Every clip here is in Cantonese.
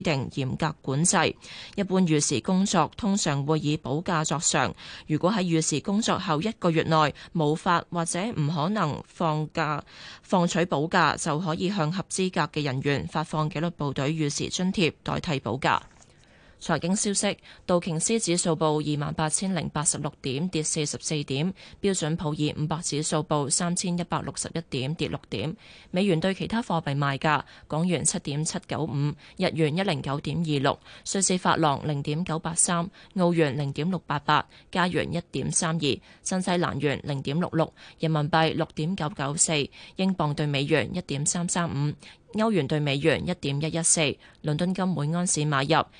定嚴格管制。一般逾時工作通常會以補假作償，如果喺逾時工作後1個月內無法或者唔可能放取補假，就可以向合資格嘅人員發放紀律部隊逾時津貼代替補假。財經消息，道瓊斯指數報28,086點，跌44點；標準普爾500指數報3,161點，跌6點。美元對其他貨幣賣價：港元7.795，日元109.26，瑞士法郎0.983，澳元0.688，加元1.32，新西蘭元0.66，人民幣6.994，英鎊對美元1.335。歐元對美元1.114，倫敦金每安士買入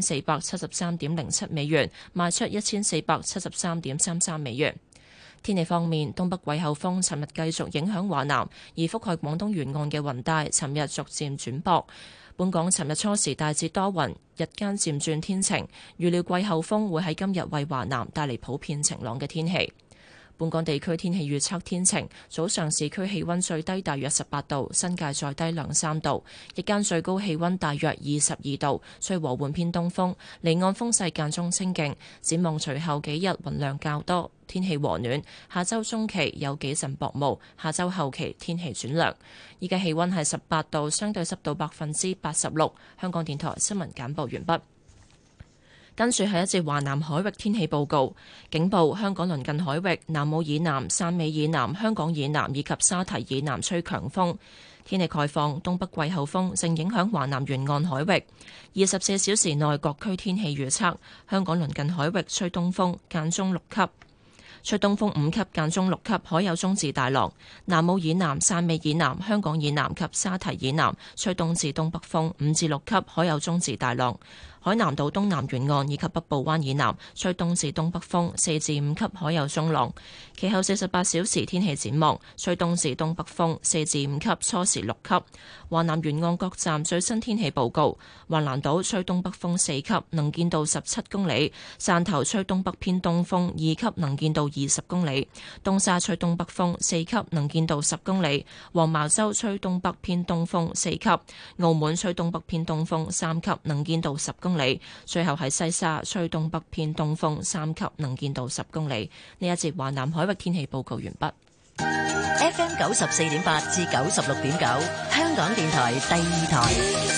1473.07美元，賣出1473.33美元。天氣方面，東北季候風尋日繼續影響華南，而覆蓋廣東沿岸嘅雲帶尋日逐漸轉薄。本港尋日初時大致多雲，日間漸轉天晴，預料季候風會喺今日為華南帶嚟普遍晴朗嘅天氣。本港地區天氣預測天晴，早上市區氣溫最低大約18度，新界再低2-3度，日間最高氣溫大約22度，吹和緩偏東風，離岸風勢間中清勁。展望隨後幾日雲量較多，天氣和暖，下周中期有幾陣薄霧，下周後期天氣轉涼。依家氣溫係18度，相對濕度86%。香港電台新聞簡報完畢。跟住係一節華南海域天氣報告，警報：香港鄰近海域、南澳以南、汕尾以南、香港以南以及沙堤以南吹強風。天氣概況：東北季候風正影響華南沿岸海域。24小時內各區天氣預測：香港鄰近海域吹東風，間中6級。吹東風5級，間中6級，海有中至大浪。南澳以南、汕尾以南、香港以南及沙堤以南吹東至東北風5至6級，海有中至大浪。海南島東南沿岸以及北部灣以南吹東至東北風4至5級，海有中浪。其後48小時天氣展望：吹東至東北風4至5級，初時6級。華南沿岸各站最新天氣報告：橫瀾島吹東北風4級，能見度17公里；汕頭吹東北偏東風2級，能見度20公里；東沙吹東北風4級，能見度10公里；黃茅洲吹東北偏東風4級；澳門吹東北偏東風3級，能見度10公里。最後喺西沙吹東北偏東風3級，能見度10公里。呢一節華南海域天氣報告完畢。 FM 94.8至96.9，香港電台第2台。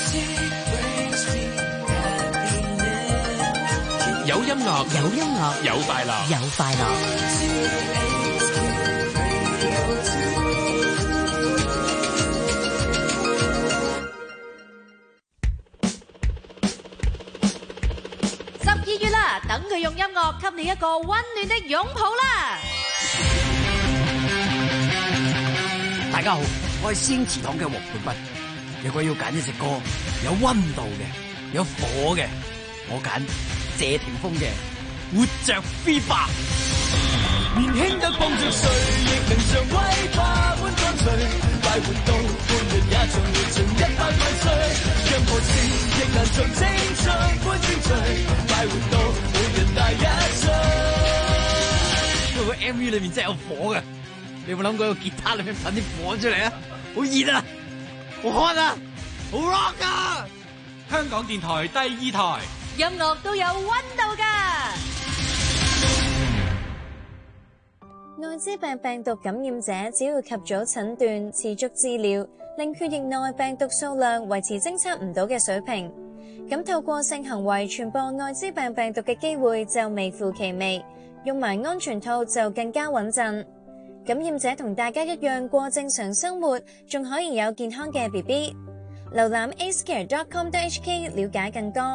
有音樂， 有音樂， 有快樂， 有快樂。 12月啦，等佢用音樂給你一個溫暖的擁抱啦！ 大家好，我係仙祠堂嘅黃冠斌。如果要揀一隻歌有溫度嘅、有火嘅，我揀謝霆鋒嘅《活着 Fever》。 年輕得幫着誰，亦能像威化般乾脆。快活到半日也像活盡100萬歲。任何事亦難像青春般精粹。快活到每日大一歲。 呢個 MV 裏面真係有火嘅，你有冇諗過個吉他裏面噴啲火出嚟啊？好熱啊，好 hot 啊，好 rock 啊！ 香港電台第2台， 音樂都有溫度㗎。 艾滋病病毒感染者只要及早診斷、持續治療，令血液內病毒數量維持偵測唔到嘅水平，咁透過性行為傳播艾滋病病毒嘅機會就微乎其微。用埋安全套就更加穩陣。感染者同大家一樣過正常生活，仲可以有健康嘅 BB。瀏覽 acecare.com.hk 了解更多。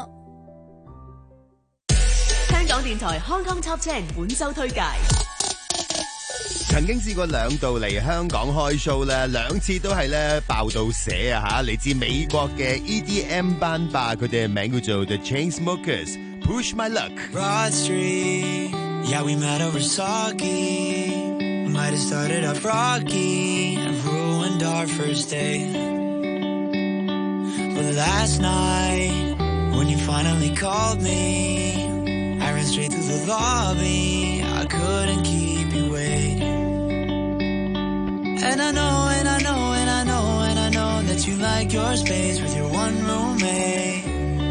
香港電台 Hong Kong Top 10本周推介。 曾經試過2度嚟香港開 show 咧，2次都係咧爆到瀉啊吓！嚟自美國嘅 EDM 班霸，佢哋嘅名叫做 The Chainsmokers。Push My Luck。 Broad Street, yeah, we met over sake. Might have started off rocky and ruined our first day. But last night, when you finally called me, I ran straight through the lobby. I couldn't keep you waiting. And I know, that you like your space with your one roommate.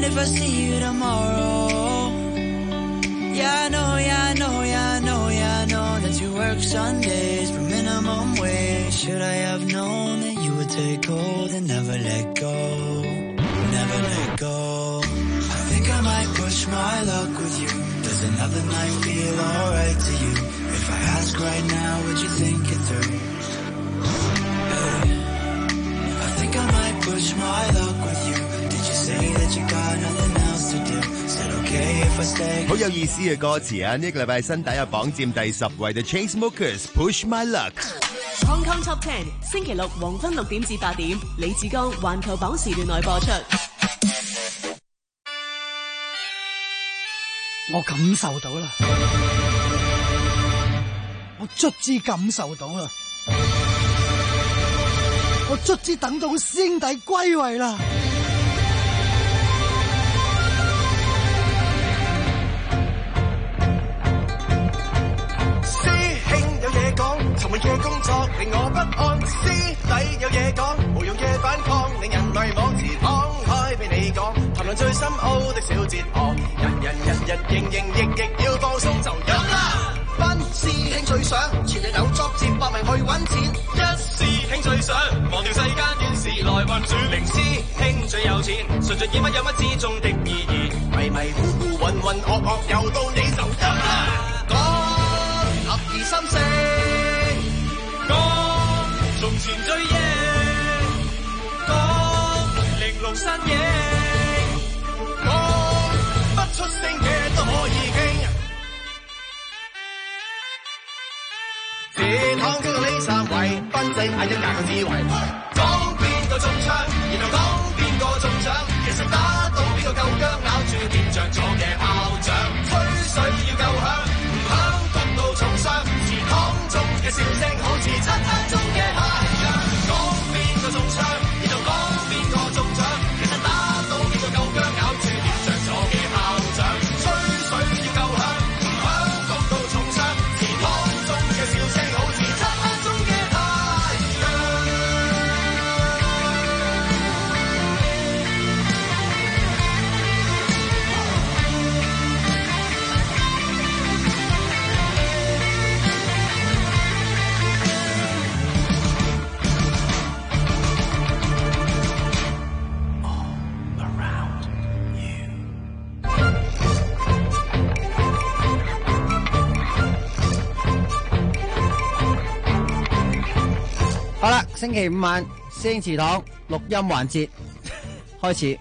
if I see you tomorrow. Yeah, I know, yeah, I know, yeah, I know, yeah, I know that you work Sundays for minimum wage. Should I have known that you would take hold and never let go, never let go? I think I might push my luck with you. Does another night feel alright to you? If I ask right now, would you think it through? Hey, I think I might push my luck with you. Did you say that you got nothing else to do? Said okay if I stay. 好有意思嘅歌詞啊！呢個禮拜新打入榜佔第10位嘅 Chainsmokers Push My Luck。 Hong Kong Top 10星期六黃昏6點至8點，李志剛環球榜時段內播出。 我感受到啦，我卒之感受到啦，我卒之等到師兄弟歸位啦。 尋日嘅工作令我不安，師弟有嘢講，無用嘅反抗令人迷惘，時敞開俾你講，談論最深奧的小哲學，日營役要放鬆就飲啦。班師兄最想前日有作接搏命去揾錢，一師兄最想忘掉世間亂事來運轉，零師兄最有錢，順盡以乜有乜之中的意義，迷迷糊糊渾渾噩噩又到你就飲啦。講合二心聲。從前最野，講玲瓏身影，講不出聲嘅都可以傾。這趟經過呢3位，分析下一屆嘅智慧，講邊個中槍，然後講邊個中獎，其實打到邊個夠薑，咬住掂着咗嘅炮仗，吹水要夠響，唔響焗到重傷，祠堂中嘅笑聲好似漆黑中嘅太陽，講邊個中槍，然後講邊個中獎，其實打到邊個夠薑，咬住掂着咗嘅炮仗，吹水要夠響，唔響焗到重傷，祠堂中嘅笑聲好似漆黑中嘅太陽。 好啦，星期5晚師兄祠堂錄音環節開始。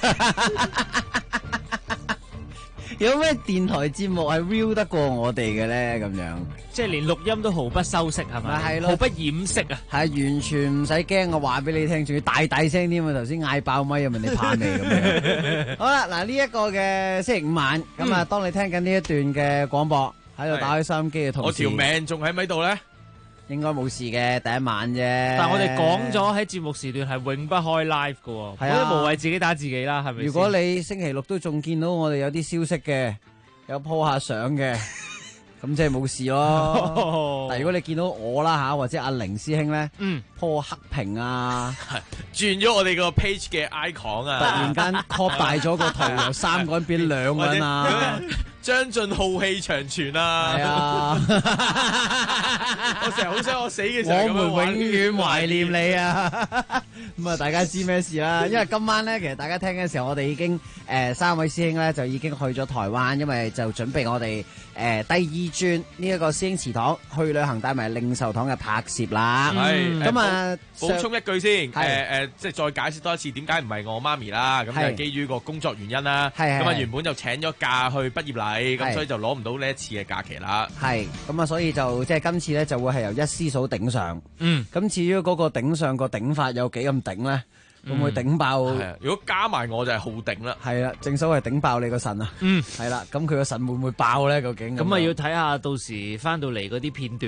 有咩電台節目係 real 得過我哋嘅咧？咁樣即係連錄音都毫不修飾係咪？ 係咯， 毫不掩飾啊！ 係完全唔使驚，我話俾你聽，仲要大聲添啊！頭先嗌爆咪，問你怕未咁樣。好啦，嗱呢一個嘅星期5晚，咁啊，當你聽緊呢一段嘅廣播，喺度打開收音機嘅同時， 我條命仲喺咪度咧？ 應該冇事嘅，第一晚啫。 但係我哋講咗喺節目時段係永不開 live 嘅，我都無謂自己打自己啦，係咪？ 如果你星期六都仲見到我哋有啲消息嘅，有 po 下相嘅，咁即係冇事咯。但係如果你見到我啦吓，或者阿凌師兄咧，po 黑屏啊， 轉咗我哋個 page 嘅 icon 啊， 突然間擴大咗個圖，由3個人變2個人啊。 張晉浩氣長存啊！ 係啊， 我成日好想我死嘅時候， 我們永遠懷念你啊！咁啊，大家知咩事啦？因為今晚咧，其實大家聽嘅時候，我哋已經3位師兄咧就已經去咗台灣，因為就準備我哋第2轉呢一個師兄祠堂去旅行帶埋令壽堂嘅拍攝啦。 係咁啊， 補充一句先，即係再解釋多一次點解唔係我媽咪啦？咁就係基於個工作原因啦。咁啊，原本就請咗假去畢業禮。咁所以就攞唔到呢一次嘅假期啦。係， 咁啊，所以就即係今次咧就會係由一師嫂頂上。咁至於嗰個頂上個頂法有幾咁頂咧？會唔會頂爆？ 如果加埋我就係浩頂啦。 係啦，正所謂頂爆你個腎啊。係啦，咁佢個腎會唔會爆咧？究竟？ 咁啊要睇下到時翻到嚟嗰啲片段啊。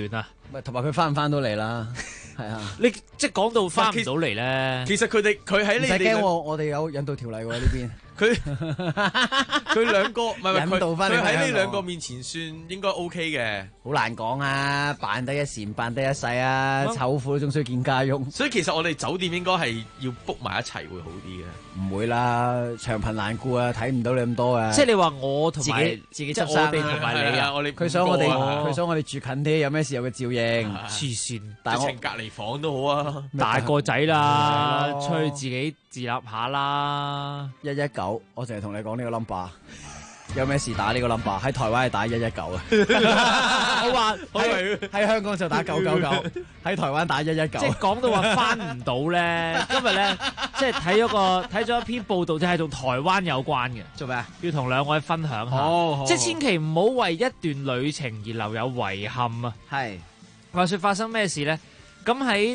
咪同埋佢翻唔翻到嚟啦？係啊， 你即係講到翻唔到嚟咧， 其實佢喺你哋唔使驚，我哋有引渡條例喎呢邊。 佢兩個唔係引導返你佢喺呢香港兩個面前算應該 OK 嘅。 好難講啊，扮得一時唔扮得一世啊，醜婦都終須見家翁。 所以其實我哋酒店應該係要 book 埋一齊會好啲嘅。 唔會啦，長貧難顧啊，睇唔到你咁多啊。 即係你話我同埋自己即係我哋同埋你啊， 佢想我哋住近啲，有咩事有個照應。 黐線， 但係直情隔離房都好啊。 大個仔啦，出去自己自立下啦。 119，我淨係同你講呢個 number。有咩事打呢個 number， 喺台灣係打119啊！ 我話喺香港就打999，喺台灣打119。 即係講到話翻唔到咧，今日咧即係睇咗一篇報道，就係同台灣有關嘅。 做咩啊？ 要同兩位分享下，即係千祈唔好為一段旅程而留有遺憾啊！ 係話說發生咩事咧？咁喺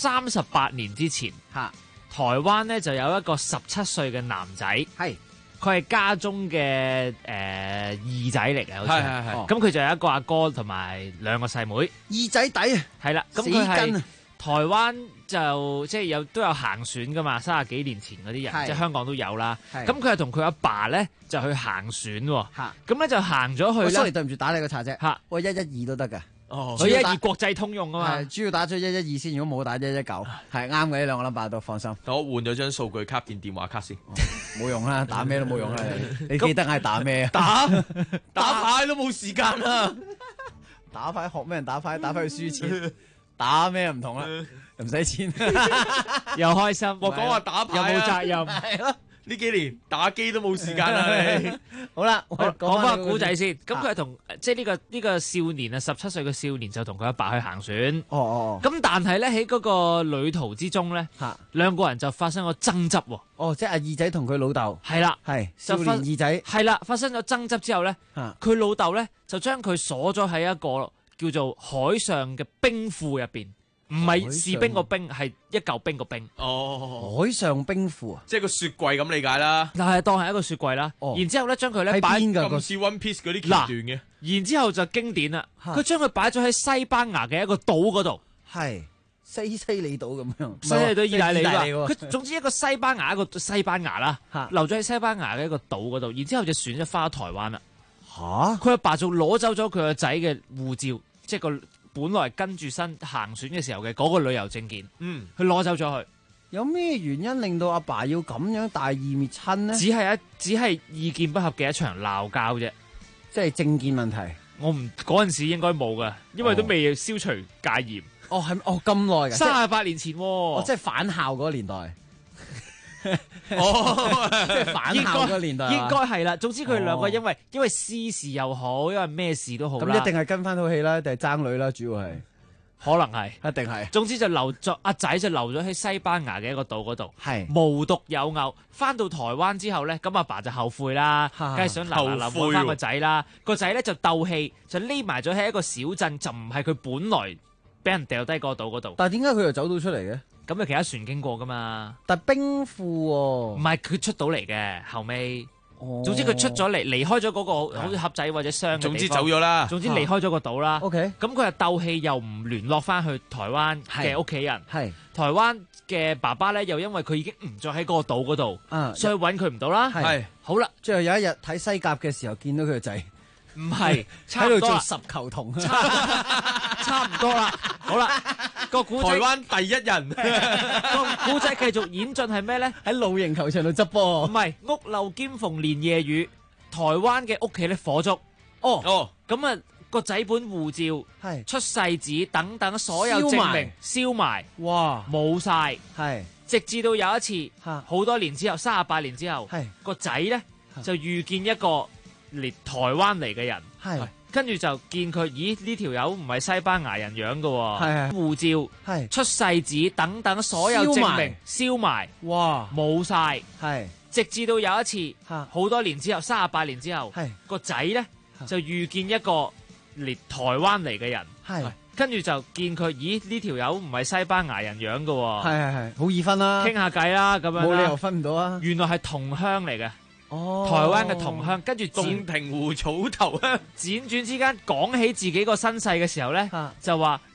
38年之前，台灣咧就有一個17歲嘅男仔，佢係家中嘅二仔嚟嘅，好似係。咁佢就有一個阿哥同埋兩個細妹， 二仔弟啊， 係啦。咁佢係台灣就即係都有行船噶嘛，30幾年前嗰啲人，即係香港都有啦。咁佢係同佢阿爸咧就去行船喎。咁咧就行咗去咧。 sorry，對唔住，打你個岔啫。喂，112都得㗎。 佢112國際通用啊嘛， 主要打咗112先，如果冇打119，係啱嘅，呢兩個 number 都放心。 我換咗張數據卡變電話卡先， 冇用啦，打咩都冇用啦。你記得係打咩啊？ 打牌都冇時間啦， 打牌學咩人打牌？打牌去輸錢，打咩唔同啦，又唔使錢， 又開心。 我講話打牌有冇責任？ 係咯。 呢幾年打機都冇時間啦，你好啦， 講翻個古仔先。咁佢係同即係呢個少年啊，17歲嘅少年就同佢阿爸去行船。咁但係咧喺嗰個旅途之中咧，兩個人就發生咗爭執喎。 即係阿二仔同佢老豆。 係啦， 係少年二仔。係啦，發生咗爭執之後咧，佢老豆咧就將佢鎖咗喺一個叫做海上嘅冰庫入邊。唔係士兵個冰，係一嚿冰個冰。 海上冰庫啊， 即係個雪櫃咁理解啦。 但係當係一個雪櫃啦。然之後咧，將佢咧擺咁似 One Piece 嗰啲橋段嘅。 然之後就經典啦，佢將佢擺咗喺西班牙嘅一個島嗰度。 係西西里島咁樣。 西里島意大利㗎。佢總之一個西班牙啦，留咗喺西班牙嘅一個島嗰度。然之後隻船就翻咗台灣啦。佢阿爸就攞走咗佢個仔嘅護照，即係個。本來跟住身行船嘅時候嘅嗰個旅遊證件，佢攞走咗佢。 有咩原因令到阿爸要咁樣大義滅親呢？ 只係意見不合嘅一場鬧交啫， 即係政見問題。 我唔嗰陣時應該冇噶，因為都未消除戒嚴。 咁耐嘅 38年前喎， 即係返校嗰個年代。即係返校個年代， 應該係啦。總之佢哋兩個因為私事又好，因為咩事都好啦。 咁一定係跟翻套戲啦，定係爭女啦？主要係可能係， 一定係。 總之就留咗阿仔就留咗喺西班牙嘅一個島嗰度，無獨有偶。翻到台灣之後咧，咁阿爸就後悔啦，梗係想嗱揾翻個仔啦。個仔咧就鬥氣，就匿埋咗喺一個小鎮，就唔係佢本來俾人掉低個島嗰度。 但係點解佢又走到出嚟嘅？ 咁有其他船經過噶嘛？ 但冰庫唔係佢出到嚟嘅，後尾。總之佢出咗嚟，離開咗嗰個好似盒仔或者箱嘅地方。 總之走咗啦。 總之離開咗個島啦。 OK。 咁佢又鬥氣，又唔聯絡翻去台灣嘅屋企人。係。台灣嘅爸爸咧，又因為佢已經唔再喺嗰個島嗰度，所以揾佢唔到啦。 係。好啦，最後有一日睇西甲嘅時候，見到佢個仔。 唔係， 喺度做十球童， 差唔多啦。好啦，個古仔台灣第一人， 個古仔繼續演進係咩咧？ 喺露營球場度執波。 唔係，屋漏兼逢連夜雨，台灣嘅屋企咧火燭。咁啊個仔本護照、出世紙等等所有證明燒埋，哇，冇晒。係，直至到有一次，好多年之後，38年之後，個仔咧就遇見一個嚟台灣嚟嘅人，跟住就見佢，咦，呢條友唔係西班牙人樣嘅，護照、出世紙等等所有證明燒埋，哇，冇晒。係，直至到有一次，好多年之後，38年之後，個仔咧就遇見一個嚟台灣嚟嘅人，跟住就見佢，咦，呢條友唔係西班牙人樣嘅， 係，好易分啦， 傾下偈啦，咁樣冇理由分唔到啊， 原來係同鄉嚟嘅。台灣嘅同鄉，跟住洞庭湖草頭啊！ 輾轉之間講起自己個身世嘅時候咧，就話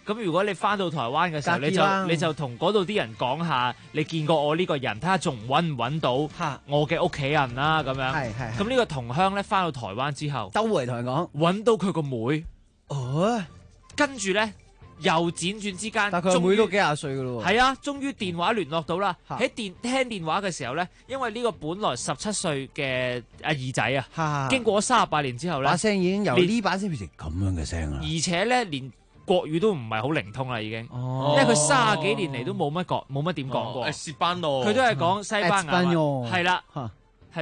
咁如果你翻到台灣嘅時候，你就同嗰度啲人講下，你見過我呢個人，睇下仲揾唔揾到我嘅屋企人啦咁樣。 係。 咁呢個同鄉咧翻到台灣之後， 周圍同人講揾到佢個妹。跟住咧又輾轉之間， 但佢個妹都幾廿歲噶咯喎。 係啊，終於電話聯絡到啦。喺聽電話嘅時候咧，因為呢個本來17歲嘅阿二仔啊，經過38年之後咧， 把聲已經由呢把聲變成咁樣嘅聲啦。 而且咧連國語都唔係好靈通啦，已經，因為佢30幾年嚟都冇乜點講過。 西班牙，佢都係講西班牙，係啦，係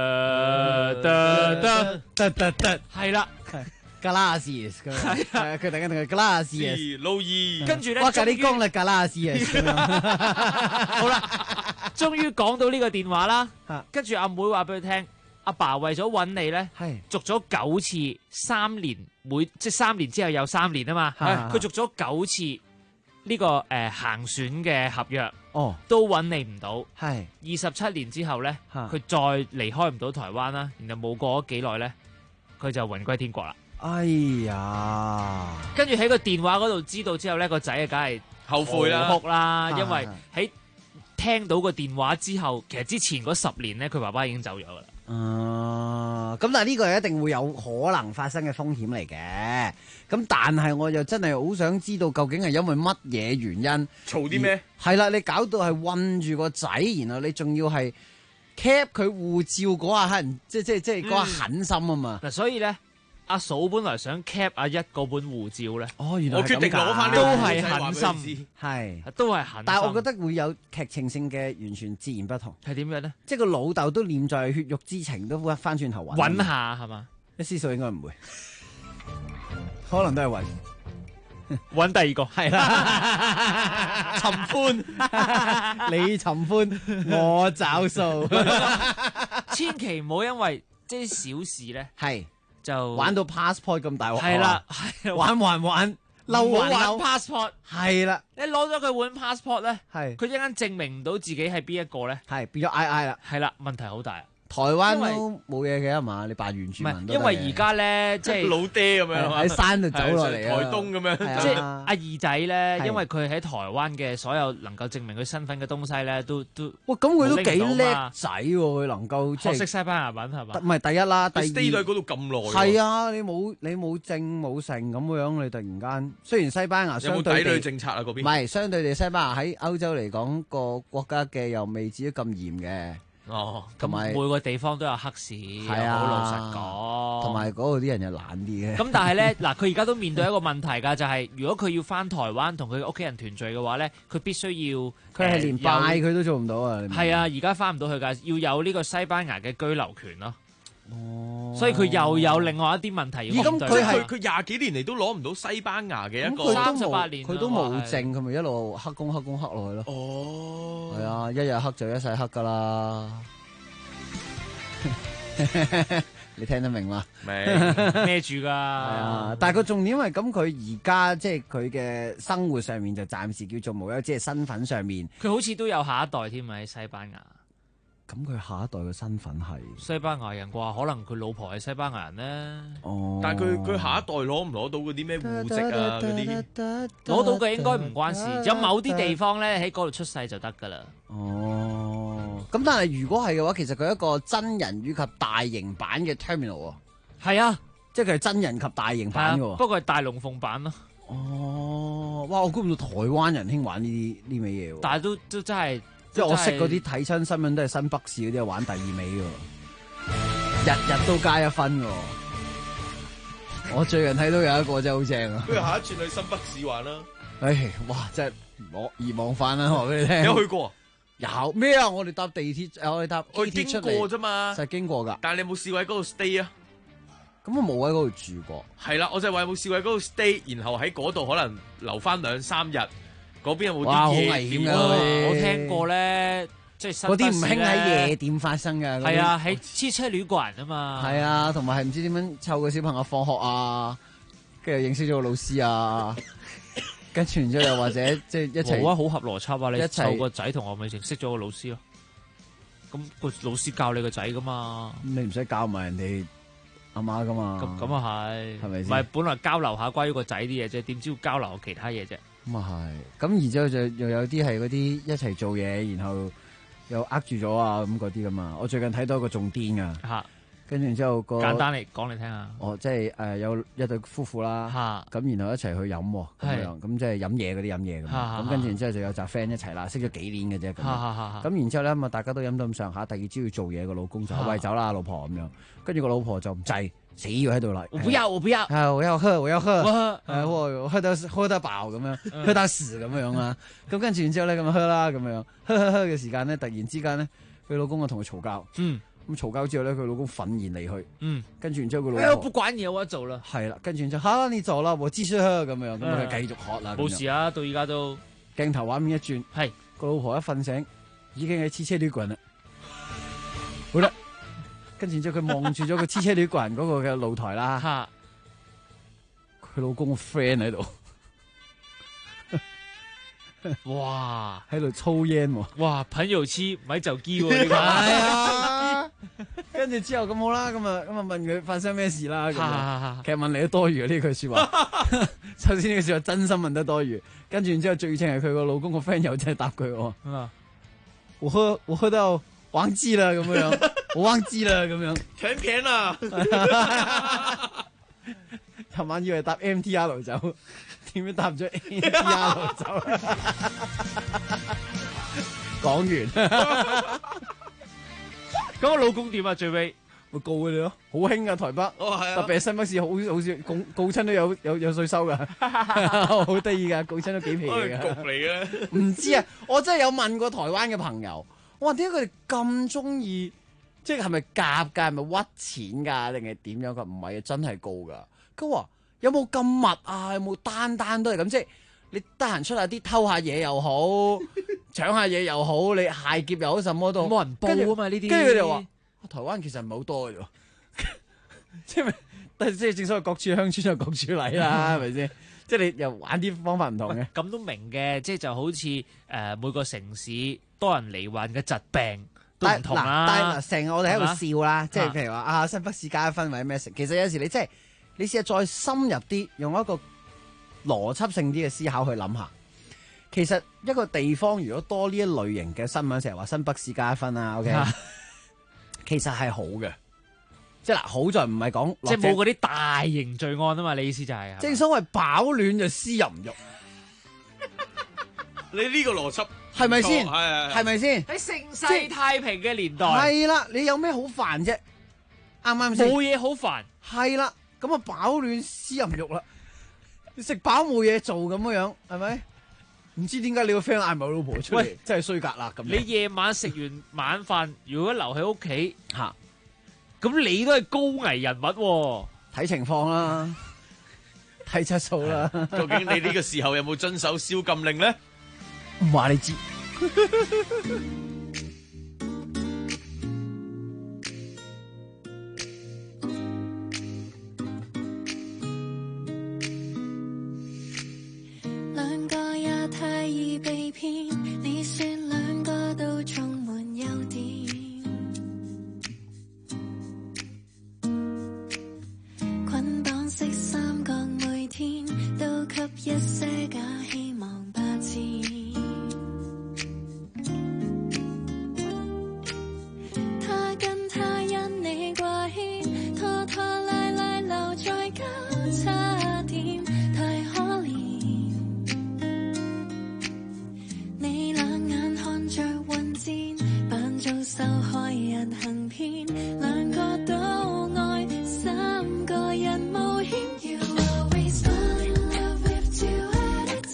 係啦。 Galaxies， 佢突然間同佢 Galaxies， 老二， 跟住咧， 我隔你講啦 Galaxies， 好啦，終於講到呢個電話啦，跟住阿妹話俾佢聽，阿爸為咗揾你咧，續咗9次，3年即係3年之後有3年啊嘛，佢續咗9次呢個行選嘅合約，都揾你唔到，係27年之後咧，佢再離開唔到台灣啦，然後冇過咗幾耐咧，佢就魂歸天國啦。 哎呀！ 跟住喺個電話嗰度知道之後咧，個仔啊，梗係後悔啦， 哭啦，因為喺聽到個電話之後，其實之前嗰10年咧，佢爸爸已經走咗噶啦。 咁但係呢個係一定會有可能發生嘅風險嚟嘅。咁但係我又真係好想知道，究竟係因為乜嘢原因？ 嘈啲咩？ 係啦，你搞到係韞住個仔，然後你仲要係 cap 佢護照嗰下狠，即係嗰下狠心啊嘛。 嗱，所以咧。阿嫂本來想 cap 阿一嗰本護照咧， 原來我決定攞翻呢都係狠心，都係狠心。 但係我覺得會有劇情性嘅完全自然不同。 係點樣咧？ 即係個老豆都念在血肉之情，都翻轉頭揾下係嘛？ 一思素應該唔會，可能都係揾第二個， 係啦，尋歡，你尋歡，我找數， 千祈唔好因為即係小事咧， 係。 就玩到 passport 咁大鑊， 係啦， 玩，嬲玩 passport， 係啦， 你攞咗佢換 passport 咧， 係佢一陣間證明唔到自己係邊一個咧， 係變咗 II 啦， 係啦，問題好大。 台灣都冇嘢嘅係嘛？你扮原住民都因為而家咧即係老爹咁樣喺山度走落嚟台東咁樣， 即係阿二仔咧，因為佢喺台灣嘅所有能夠證明佢身份嘅東西咧，都哇咁佢都幾叻仔喎！佢能夠學識西班牙文係嘛？ 唔係第一啦，第二 stay 喺嗰度咁耐， 係啊！你冇證冇成咁樣，你突然間雖然西班牙相對有冇抵壘政策啊嗰邊？ 唔係相對地，西班牙喺歐洲嚟講個國家嘅又未至於咁嚴嘅。 同埋每個地方都有黑市，係啊，好老實講。 同埋嗰度啲人又懶啲嘅。 咁但係咧，嗱，佢而家都面對一個問題㗎，就係如果佢要翻台灣同佢屋企人團聚嘅話咧，佢必須要佢係連拜佢都做唔到啊！ 係啊，而家翻唔到去㗎，要有呢個西班牙嘅居留權咯。所以佢又有另外一啲問題要面對。 佢20幾年嚟都攞唔到西班牙嘅一個 38年， 佢都冇證，佢咪一路黑工黑落去咯。係啊，一日黑就一世黑噶啦。你聽得明嘛？ 明孭住噶。係啊，但係個重點係咁，佢而家即係佢嘅生活上面就暫時叫做冇，即係身份上面， 佢好似都有下一代添啊喺西班牙。 咁佢下一代嘅身份係西班牙人啩？可能佢老婆係西班牙人咧。 但係佢下一代攞唔攞到嗰啲咩戶籍啊？嗰啲攞到嘅應該唔關事，有某啲地方咧喺嗰度出世就得噶啦。 咁但係如果係嘅話，其實佢係一個真人與及大型版嘅 Terminal 啊。 係啊， 即係佢係真人及大型版嘅。 不過係大龍鳳版咯。 哇！我估唔到台灣人興玩呢味嘢。 但係都真係。 即係我識嗰啲睇親新聞都係新北市嗰啲玩第二味嘅，日都加1分嘅。我最近睇到有一個真係好正啊！ 不如下一轉去新北市玩啦。 哇！真係熱忘返啦，話俾你聽。 有去過？ 有咩啊？我哋搭地鐵，我哋搭我經過啫嘛， 實經過㗎。 但係你有冇試過喺嗰度 stay 啊？ 咁我冇喺嗰度住過。 係啦，我就係話有冇試過喺嗰度 stay，然後喺嗰度可能留翻2-3日。嗰邊有冇啲好危險㗎？ 我聽過咧，即係嗰啲唔興喺夜店發生㗎。 係啊，喺汽車旅館啊嘛。 係啊，同埋係唔知點樣湊個小朋友放學啊，跟住認識咗個老師啊，跟住然之後又或者即係一齊。 冇啊，好合邏輯啊！你湊個仔同學咪識咗個老師咯。咁個老師教你個仔㗎嘛？ 你唔使教埋人哋阿媽噶嘛。 咁啊係咪先？ 唔係本來交流下關於個仔啲嘢啫，點知要交流其他嘢啫？ 咁啊係，咁然之後就又有啲係嗰啲一齊做嘢，然後又呃住咗啊咁嗰啲噶嘛。我最近睇到一個仲癲噶，跟住然之後簡單嚟講嚟聽下。 即係有一對夫婦啦，咁然後一齊去飲咁樣，咁即係飲嘢嗰啲飲嘢咁。咁跟住然之後就有紮 friend 一齊啦，識咗幾年嘅啫咁。咁然之後咧咁啊，大家都飲到咁上下，第二朝要做嘢，個老公就喂走啦，老婆咁樣。跟住個老婆就唔制。死要喺度嚟， 我不要， 我要喝，我喝得飽咁樣，喝到屎咁樣啊！咁跟住然之後咧咁喝啦咁樣，喝嘅時間咧，突然之間咧，佢老公就同佢嘈交，咁嘈交之後咧，佢老公憤然離去，跟住然之後佢老婆不管嘢我做啦， 係啦，跟住然之後好啦，你走啦，我繼續喝咁樣，咁佢繼續喝啦， 冇事啊，到而家都鏡頭畫面一轉， 係個老婆一瞓醒，已經喺汽車旅館啦，好啦。跟住之後佢望住咗個汽車旅館嗰個嘅露台啦，佢老公個 friend 喺度， 哇， 喺度抽煙喎， 哇，朋友妻咪就機喎呢個， 係啊，跟住之後咁好啦，咁啊問佢發生咩事啦，其實問你都多餘呢句說話，首先呢句說話真心問得多餘，跟住然之後最正係佢個老公個 friend 又真係答佢，我喝到忘記啦咁樣。我忘記啦咁樣， 全片啦！ 尋晚以為搭 MTR 走，點知搭咗 MTR 走？講完， 咁我老公點啊？最尾會告佢哋咯，好興啊台北，特別係新北市好似告親都有稅收噶，好得意噶，告親都幾皮嘅。 局嚟嘅， 唔知啊，我真係有問過台灣嘅朋友，我話點解佢哋咁中意？即係咪夾㗎？係咪屈錢㗎？定係點樣？佢唔係啊，真係告㗎。佢話有冇咁密啊？有冇單都係咁？即係你得閒出下啲偷下嘢又好，搶下嘢又好，你械劫又好，什麼都冇人報啊嘛呢啲。 跟住佢哋話台灣其實唔係好多嘅啫，即係正所謂各處鄉村有各處例啦，係咪先？即係你又玩啲方法唔同嘅。 咁都明嘅，即係就好似每個城市多人罹患嘅疾病。但係嗱，成日我哋喺度笑啦，即係譬如話新北市加一分或者咩成，其實有時你即係你試下再深入啲，用一個邏輯性啲嘅思考去諗下，其實一個地方如果多呢一類型嘅新聞，成日話新北市加一分啊 ，OK， 其實係好嘅，即係嗱，好在唔係講即係冇嗰啲大型罪案啊嘛，你意思就係正所謂飽暖就思淫欲， 你呢個邏輯。 係咪先？係咪先？ 喺盛世太平嘅年代， 係啦，你有咩好煩啫？啱啱先？ 冇嘢好煩， 係啦，咁啊飽暖思淫欲啦，食飽冇嘢做咁樣，係咪？唔知點解你個 friend 嗌埋老婆出嚟，真係衰格啦咁。 你夜晚食完晚飯，如果留喺屋企吓，咁你都係高危人物， 睇情況啦，睇質素啦。 究竟你呢個時候有冇遵守宵禁令咧？ 唔話你知。 兩個也太易被騙，你說兩個都充滿優點，捆綁式三角每天都給一些假希望霸佔。受害人行騙，兩個都愛，三個人冒險。You always fall in love with two at a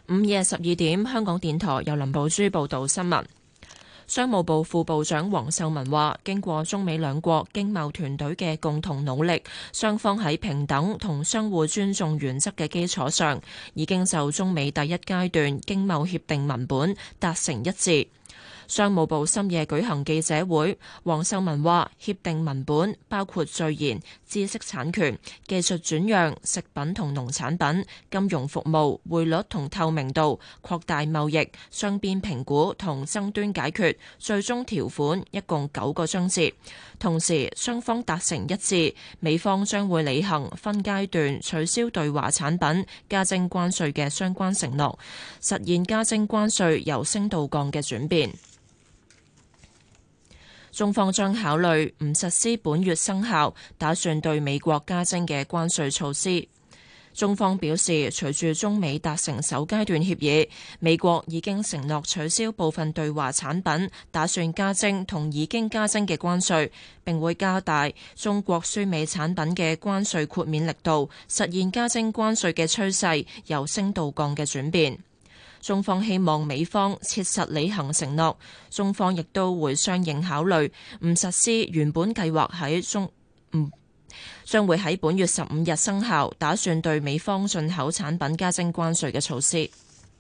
午夜12點，香港電台由林寶珠報道新聞。商務部副部長黃秀文話，經過中美兩國經貿團隊嘅共同努力，雙方喺平等同相互尊重原則嘅基礎上，已經就中美第一階段經貿協定文本達成一致。商務部深夜舉行記者會，黃秀文話協定文本包括序言、知識產權、技術轉讓、食品同農產品、金融服務、匯率同透明度、擴大貿易、雙邊評估同爭端解決最終條款，一共9個章節。同時，雙方達成一致，美方將會履行分階段取消對華產品加徵關稅嘅相關承諾，實現加徵關稅由升到降嘅轉變。中方將考慮唔實施本月生效，打算對美國加徵嘅關稅措施。中方表示，隨住中美達成首階段協議，美國已經承諾取消部分對華產品打算加徵同已經加徵嘅關稅，並會加大中國輸美產品嘅關稅豁免力度，實現加徵關稅嘅趨勢由升到降嘅轉變。中方希望美方切實履行承諾，中方亦都會相應考慮唔實施原本計劃將會喺本月15日生效，打算對美方進口產品加徵關稅嘅措施。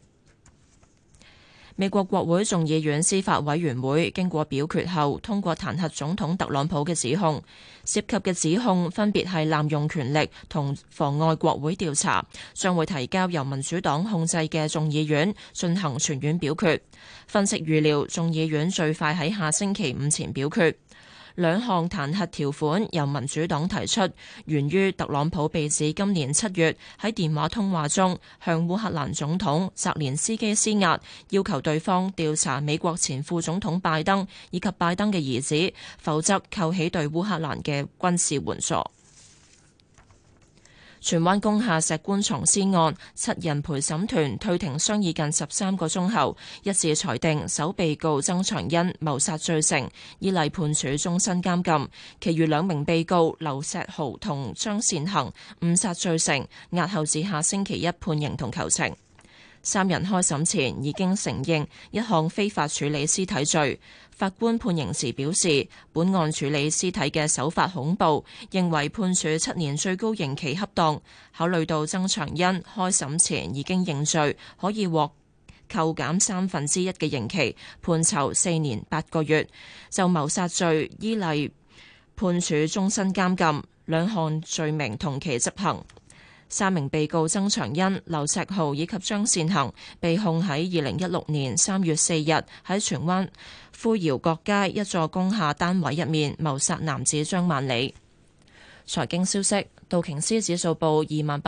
美國國會眾議院司法委員會經過表決後，通過彈劾總統特朗普嘅指控，涉及嘅指控分別係濫用權力同妨礙國會調查，將會提交由民主黨控制嘅眾議院進行全院表決。分析預料，眾議院最快喺下星期5前表決。兩項彈劾條款由民主黨提出，源於特朗普被指今年7月喺電話通話中向烏克蘭總統澤連斯基施壓，要求對方調查美國前副總統拜登以及拜登嘅兒子，否則扣起對烏克蘭嘅軍事援助。荃灣工廈石棺藏屍案7人陪審團退庭商議近13個鐘後，一致裁定首被告曾長恩謀殺罪成，依例判處終身監禁。其餘2名被告劉錫豪同張善行誤殺罪成，押後至下星期1判刑同求情。3人開審前已經承認一項非法處理屍體罪。法官判刑時表示，本案處理屍體嘅手法恐怖，認為判處7年最高刑期恰當。考慮到曾長恩開審前已經認罪，可以獲扣減1/3嘅刑期，判囚4年8個月。就謀殺罪依例判處終身監禁，2項罪名同期執行。3名被告曾長恩、劉錫豪以及張善行被控喺2016年3月4日喺荃灣灰窯角街一座工廈單位入面謀殺男子張萬里。財經消息，道瓊斯指數報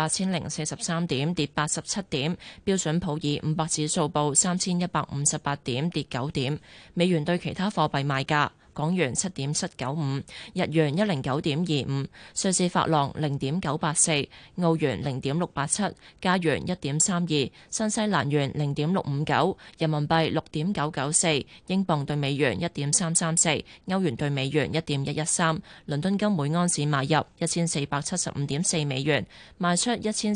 28,043點，跌87點；標準普爾500指數報3,158點，跌9點。美元對其他貨幣賣價：港元7.795，日元109.25，瑞士法郎0.984，澳元0.687，加元1.32，新西蘭元0.659，人民幣6.994，英鎊對美元1.334，歐元對美元1.113，倫敦金每盎司買入1475.4美元，賣出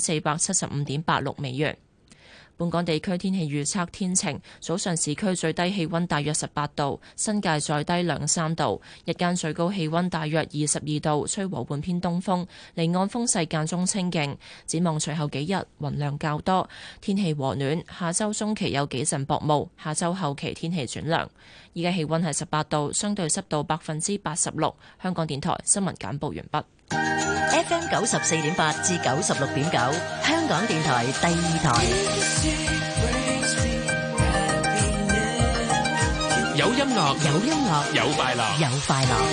1475.86美元。本港地區天氣預測天晴，早上市區最低氣溫大約18度，新界再低2-3度，日間最高氣溫大約22度，吹和緩偏東風，離岸風勢間中清勁。展望隨後幾日雲量較多，天氣和暖，下周中期有幾陣薄霧，下周後期天氣轉涼。依家氣溫係18度，相對濕度86%。香港電台新聞簡報完畢。 FM 94.8至96.9，香港電台第2台。 有音樂， 有音樂， 有快樂， 有快樂。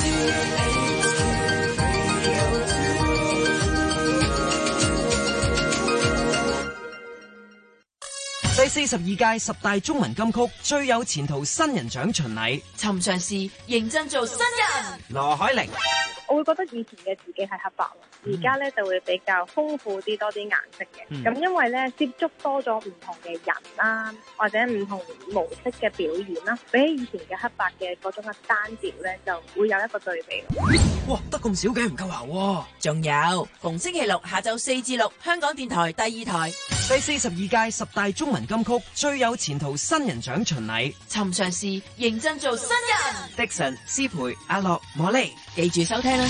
第42屆10大中文金曲最有前途新人獎巡禮， 尋常事認真做新人。 羅海玲。 我會覺得以前嘅自己係黑白咯，而家咧就會比較豐富啲，多啲顏色嘅。咁因為咧接觸多咗唔同嘅人啦，或者唔同模式嘅表演啦，比起以前嘅黑白嘅嗰種嘅單調咧，就會有一個對比咯。 哇，得咁少嘅唔夠喉喎！ 仲有逢星期六下晝4至6，香港電台第2台第42屆10大中文金曲最有前途新人獎巡禮， 尋常事認真做新人。 Dixon、思培、阿樂、莫莉， 記住收聽啦！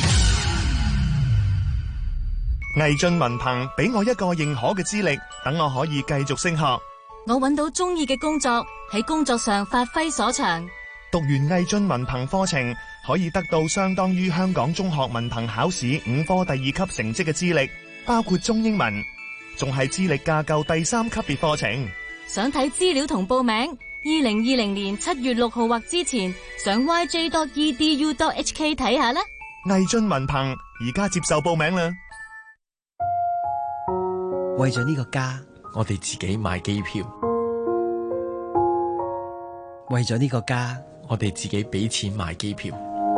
毅進文憑俾我一個認可嘅資歷，等我可以繼續升學。 我揾到中意嘅工作，喺工作上發揮所長。 讀完毅進文憑課程，可以得到相當於香港中學文憑考試5科第2級成績嘅資歷，包括中英文，仲係資歷架構第3級別課程。 想睇資料同報名，2020年7月6號或之前上 yj.edu.hk 睇下啦。 毅進文憑而家接受報名啦。 為咗呢個家， 我哋自己買機票； 為咗呢個家， 我哋自己俾錢買機票；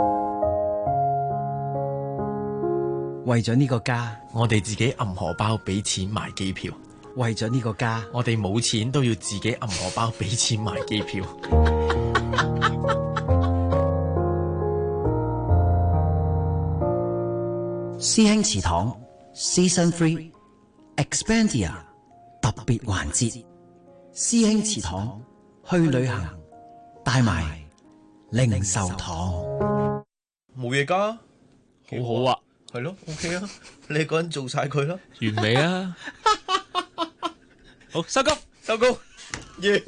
為咗呢個家， 我哋自己揞荷包俾錢買機票； 為咗呢個家， 我哋冇錢都要自己揞荷包俾錢買機票。 師兄祠堂 Season 3 Expandia 特別環節，師兄祠堂去旅行帶埋零售堂， 冇嘢㗎， 好好啊， 係咯 ，OK 啊，你一個人做晒佢咯， 完美啊！好，收工， 收工，完。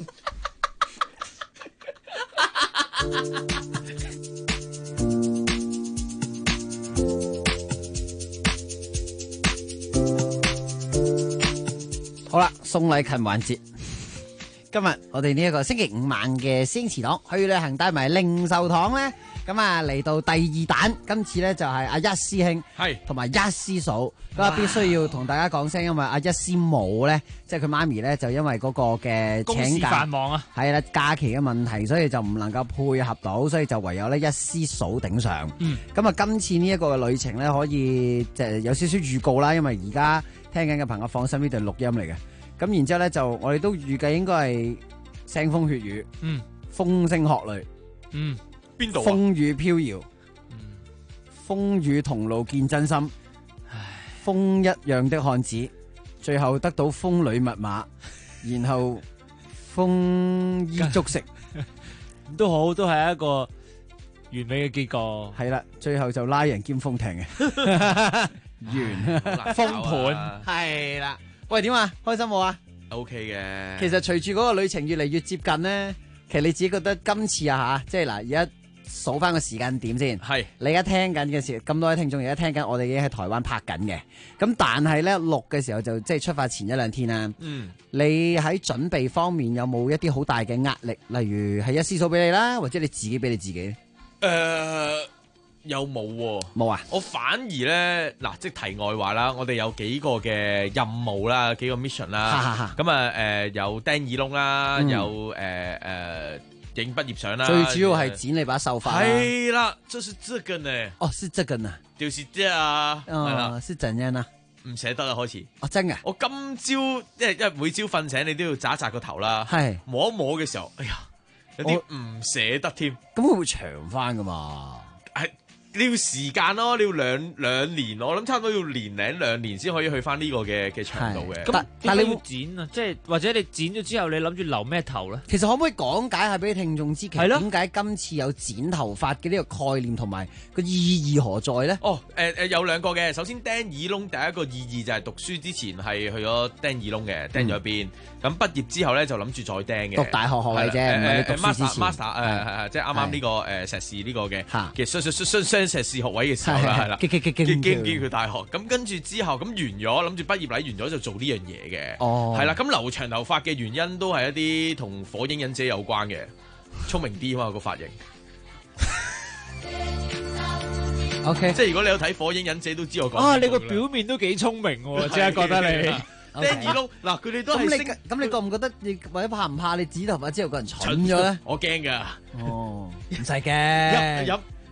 好啦，宋禮勤環節，今日我哋呢一個星期5晚嘅師兄祠堂去旅行帶埋零售堂咧，咁啊嚟到第2彈，今次咧就係阿一師兄係同埋一師嫂，咁啊必須要同大家講聲，因為阿一師母咧，即係佢媽咪咧就因為嗰個嘅公事繁忙啊， 係啦假期嘅問題，所以就唔能夠配合到，所以就唯有咧一師嫂頂上。咁啊今次呢一個嘅旅程咧，可以即係有少少預告啦，因為而家聽緊嘅朋友放心，呢度係錄音嚟嘅。咁然之後咧，就我哋都預計應該係腥風血雨，風聲鶴唳， 邊度啊？ 風雨飄搖，風雨同路見真心，風一樣的漢子，最後得到風女密碼，然後豐衣足食， 都好，都係一個完美嘅結果。 係啦，最後就拉人兼封艇嘅，完封盤係啦。喂，點啊？開心冇啊 ？OK 嘅。 其實隨住嗰個旅程越嚟越接近咧，其實你自己覺得今次啊吓，即係嗱，而家數翻個時間點先。係。你而家聽緊嘅時，咁多位聽眾而家聽緊，我哋已經喺台灣拍緊嘅。咁但係咧錄嘅時候就即係出發前1-2天啦。你喺準備方面有冇一啲好大嘅壓力？例如係一師嫂俾你啦，或者你自己俾你自己？ 有冇喎？ 冇啊！ 我反而咧，嗱，即係題外話啦，我哋有幾個嘅任務啦，幾個 mission 啦，咁啊有釘耳窿啦，有影畢業相啦， 最主要係剪你把秀髮。 係啦，就是這個呢。 哦，是這個呢， 就是這啊，係啦， 是怎樣啊？ 唔捨得啦，開始。 哦，真嘅。 我今朝因為每朝瞓醒你都要扎一扎個頭啦， 係摸一摸嘅時候，哎呀，有啲唔捨得添。 咁會唔會長翻噶嘛？ 你要時間咯，你要兩年，我諗差唔多要1-2年先可以去翻呢個嘅長度嘅。 但你會剪啊，即係或者你剪咗之後，你諗住留咩頭咧？ 其實可唔可以講解下俾聽眾知，其實點解今次有剪頭髮嘅呢個概念同埋個意義何在咧？ 哦，有2個嘅。首先釘耳窿第一個意義就係讀書之前係去咗釘耳窿嘅，釘咗一邊。咁畢業之後咧就諗住再釘嘅。 讀大學學位啫，唔係你讀書之前。 master 即係啱啱呢個碩士呢個嘅嘅碩士學位嘅時候啦，係啦，經佢大學，咁跟住之後咁完咗，諗住畢業禮完咗就做呢樣嘢嘅，係啦，咁留長頭髮嘅原因都係一啲同火影忍者有關嘅，聰明啲嘛個髮型。 OK， 即係如果你有睇火影忍者都知我講。 啊，你個表面都幾聰明喎，即係覺得你。 釘耳窿嗱，佢哋都係咁你覺唔覺得你或者怕唔怕你剪頭髮之後個人蠢咗咧？ 我驚噶。 哦，唔使驚。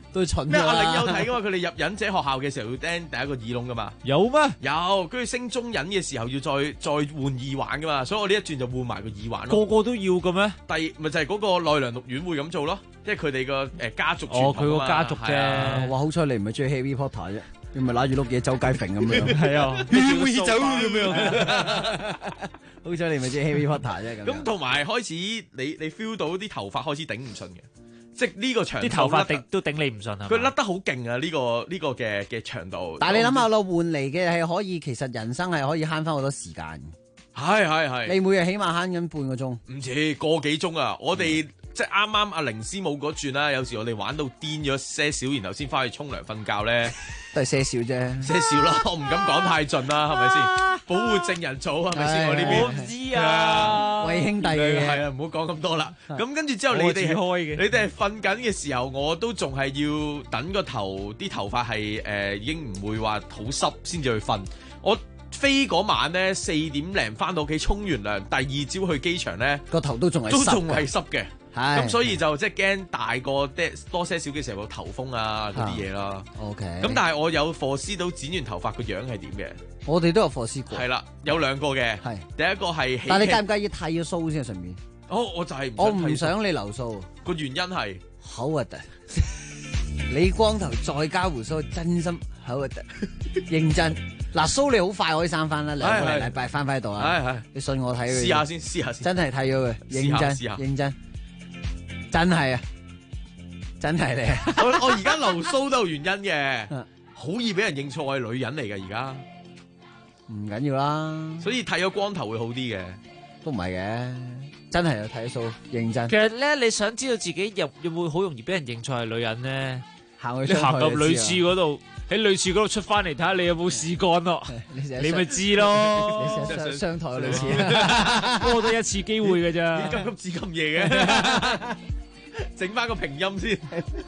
都蠢咩？阿玲有睇噶嘛？佢哋入忍者學校嘅時候要釘第一個耳窿噶嘛？ 有咩？ 有，跟住升中忍嘅時候要再換耳環噶嘛？所以我呢一轉就換埋個耳環咯。 個個都要嘅咩？ 咪就係嗰個奈良鹿苑會咁做咯，即係佢哋個家族傳統啊嘛。 佢個家族啫。 哇！好彩你唔係中意 Harry Potter 啫，你咪揦住碌嘢周街揈咁樣。 係啊， 會走咁樣。 好彩你咪中意 Harry Potter 啫。 咁同埋開始你 feel 到啲頭髮開始頂唔順嘅。即係呢個長度啲頭髮都頂你唔順， 佢甩得好勁啊！呢個嘅長度。 但係你諗下咯，換嚟嘅係可以，其實人生係可以慳翻好多時間。 係。 你每日起碼慳緊半個鐘， 唔似個幾鐘啊！我哋即係啱啱阿靈師冇嗰轉啦，有時我哋玩到癲咗些少，然後先翻去沖涼瞓覺咧， 都係些少啫， 些少啦。我唔敢講太盡啦，係咪先？保護證人組係咪先？我呢邊我唔知啊， 為兄弟嘅係啊，唔好講咁多啦。咁跟住之後，你哋係瞓緊嘅時候，我都仲係要等個啲頭髮係已經唔會話好濕先至去瞓。我飛嗰晚咧4點零翻到屋企沖完涼，第二朝去機場咧個頭都仲係濕嘅。咁所以就即係驚大個多些少嘅時候個頭風啊嗰啲嘢啦。 OK。 咁但係我有課師到剪完頭髮個樣係點嘅？ 我哋都有課師過。 係啦，有兩個嘅。係第一個係。 但係你介唔介意剃咗須先啊？順便。 我就係我唔想你留須。 個原因係好核突。你光頭再加鬍鬚，真心好核突。認真。嗱，須你好快可以生翻啦，2個禮拜翻喺度啦。你信我睇佢。 試下先。 真係睇咗佢，認真。真係啊，真係你。 我而家留須都有原因嘅，好易俾人認錯我係女人嚟嘅而家。 唔緊要啦， 所以剃咗光頭會好啲嘅。 都唔係嘅，真係有睇須，認真。 其實咧，你想知道自己會好容易俾人認錯係女人咧， 你行入女廁嗰度，喺女廁嗰度出翻嚟睇下你有冇試乾咯，你咪知咯。 你成日上台嘅女廁， 多得一次機會嘅咋？ 你急咁夜嘅，整翻個平音先。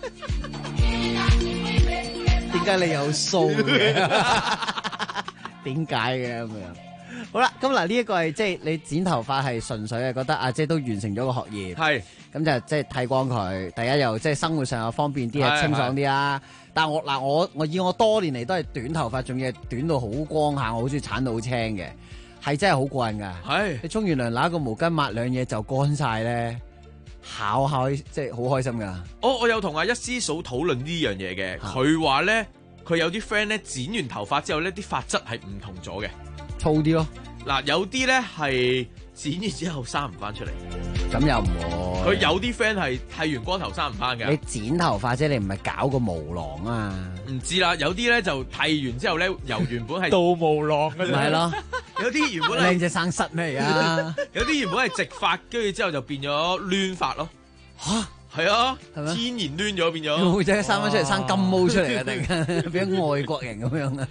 點解你有須嘅？點解嘅咁樣？好啦，咁嗱呢一個係即係你剪頭髮係純粹係覺得啊，即係都完成咗個學業， 係咁就即係剃光佢。第一又即係生活上又方便啲，係清爽啲啦。但係我以我多年嚟都係短頭髮，仲要短到好光下，我好中意鏟到好青嘅，係真係好過癮噶。係你沖完涼拿個毛巾抹兩嘢就乾晒咧，考即係好開心噶。 我有同阿一師嫂討論呢樣嘢嘅，佢話咧佢有啲 friend 咧剪完頭髮之後咧啲髮質係唔同咗嘅。 粗啲咯， 嗱有啲咧係剪完之後生唔翻出嚟， 咁又唔會。 佢有啲 friend 係剃完光頭生唔翻嘅。 你剪頭髮啫，你唔係搞個毛囊啊？ 唔知啦，有啲咧就剃完之後咧，由原本係倒毛囊嘅， 係咯。 有啲原本係靚仔生虱咩而家？ 有啲原本係直髮，跟住之後就變咗攣髮咯。吓？係啊，天然攣咗變咗。 會仔生翻出嚟生金毛出嚟啊！突然間變咗外國人咁樣啊！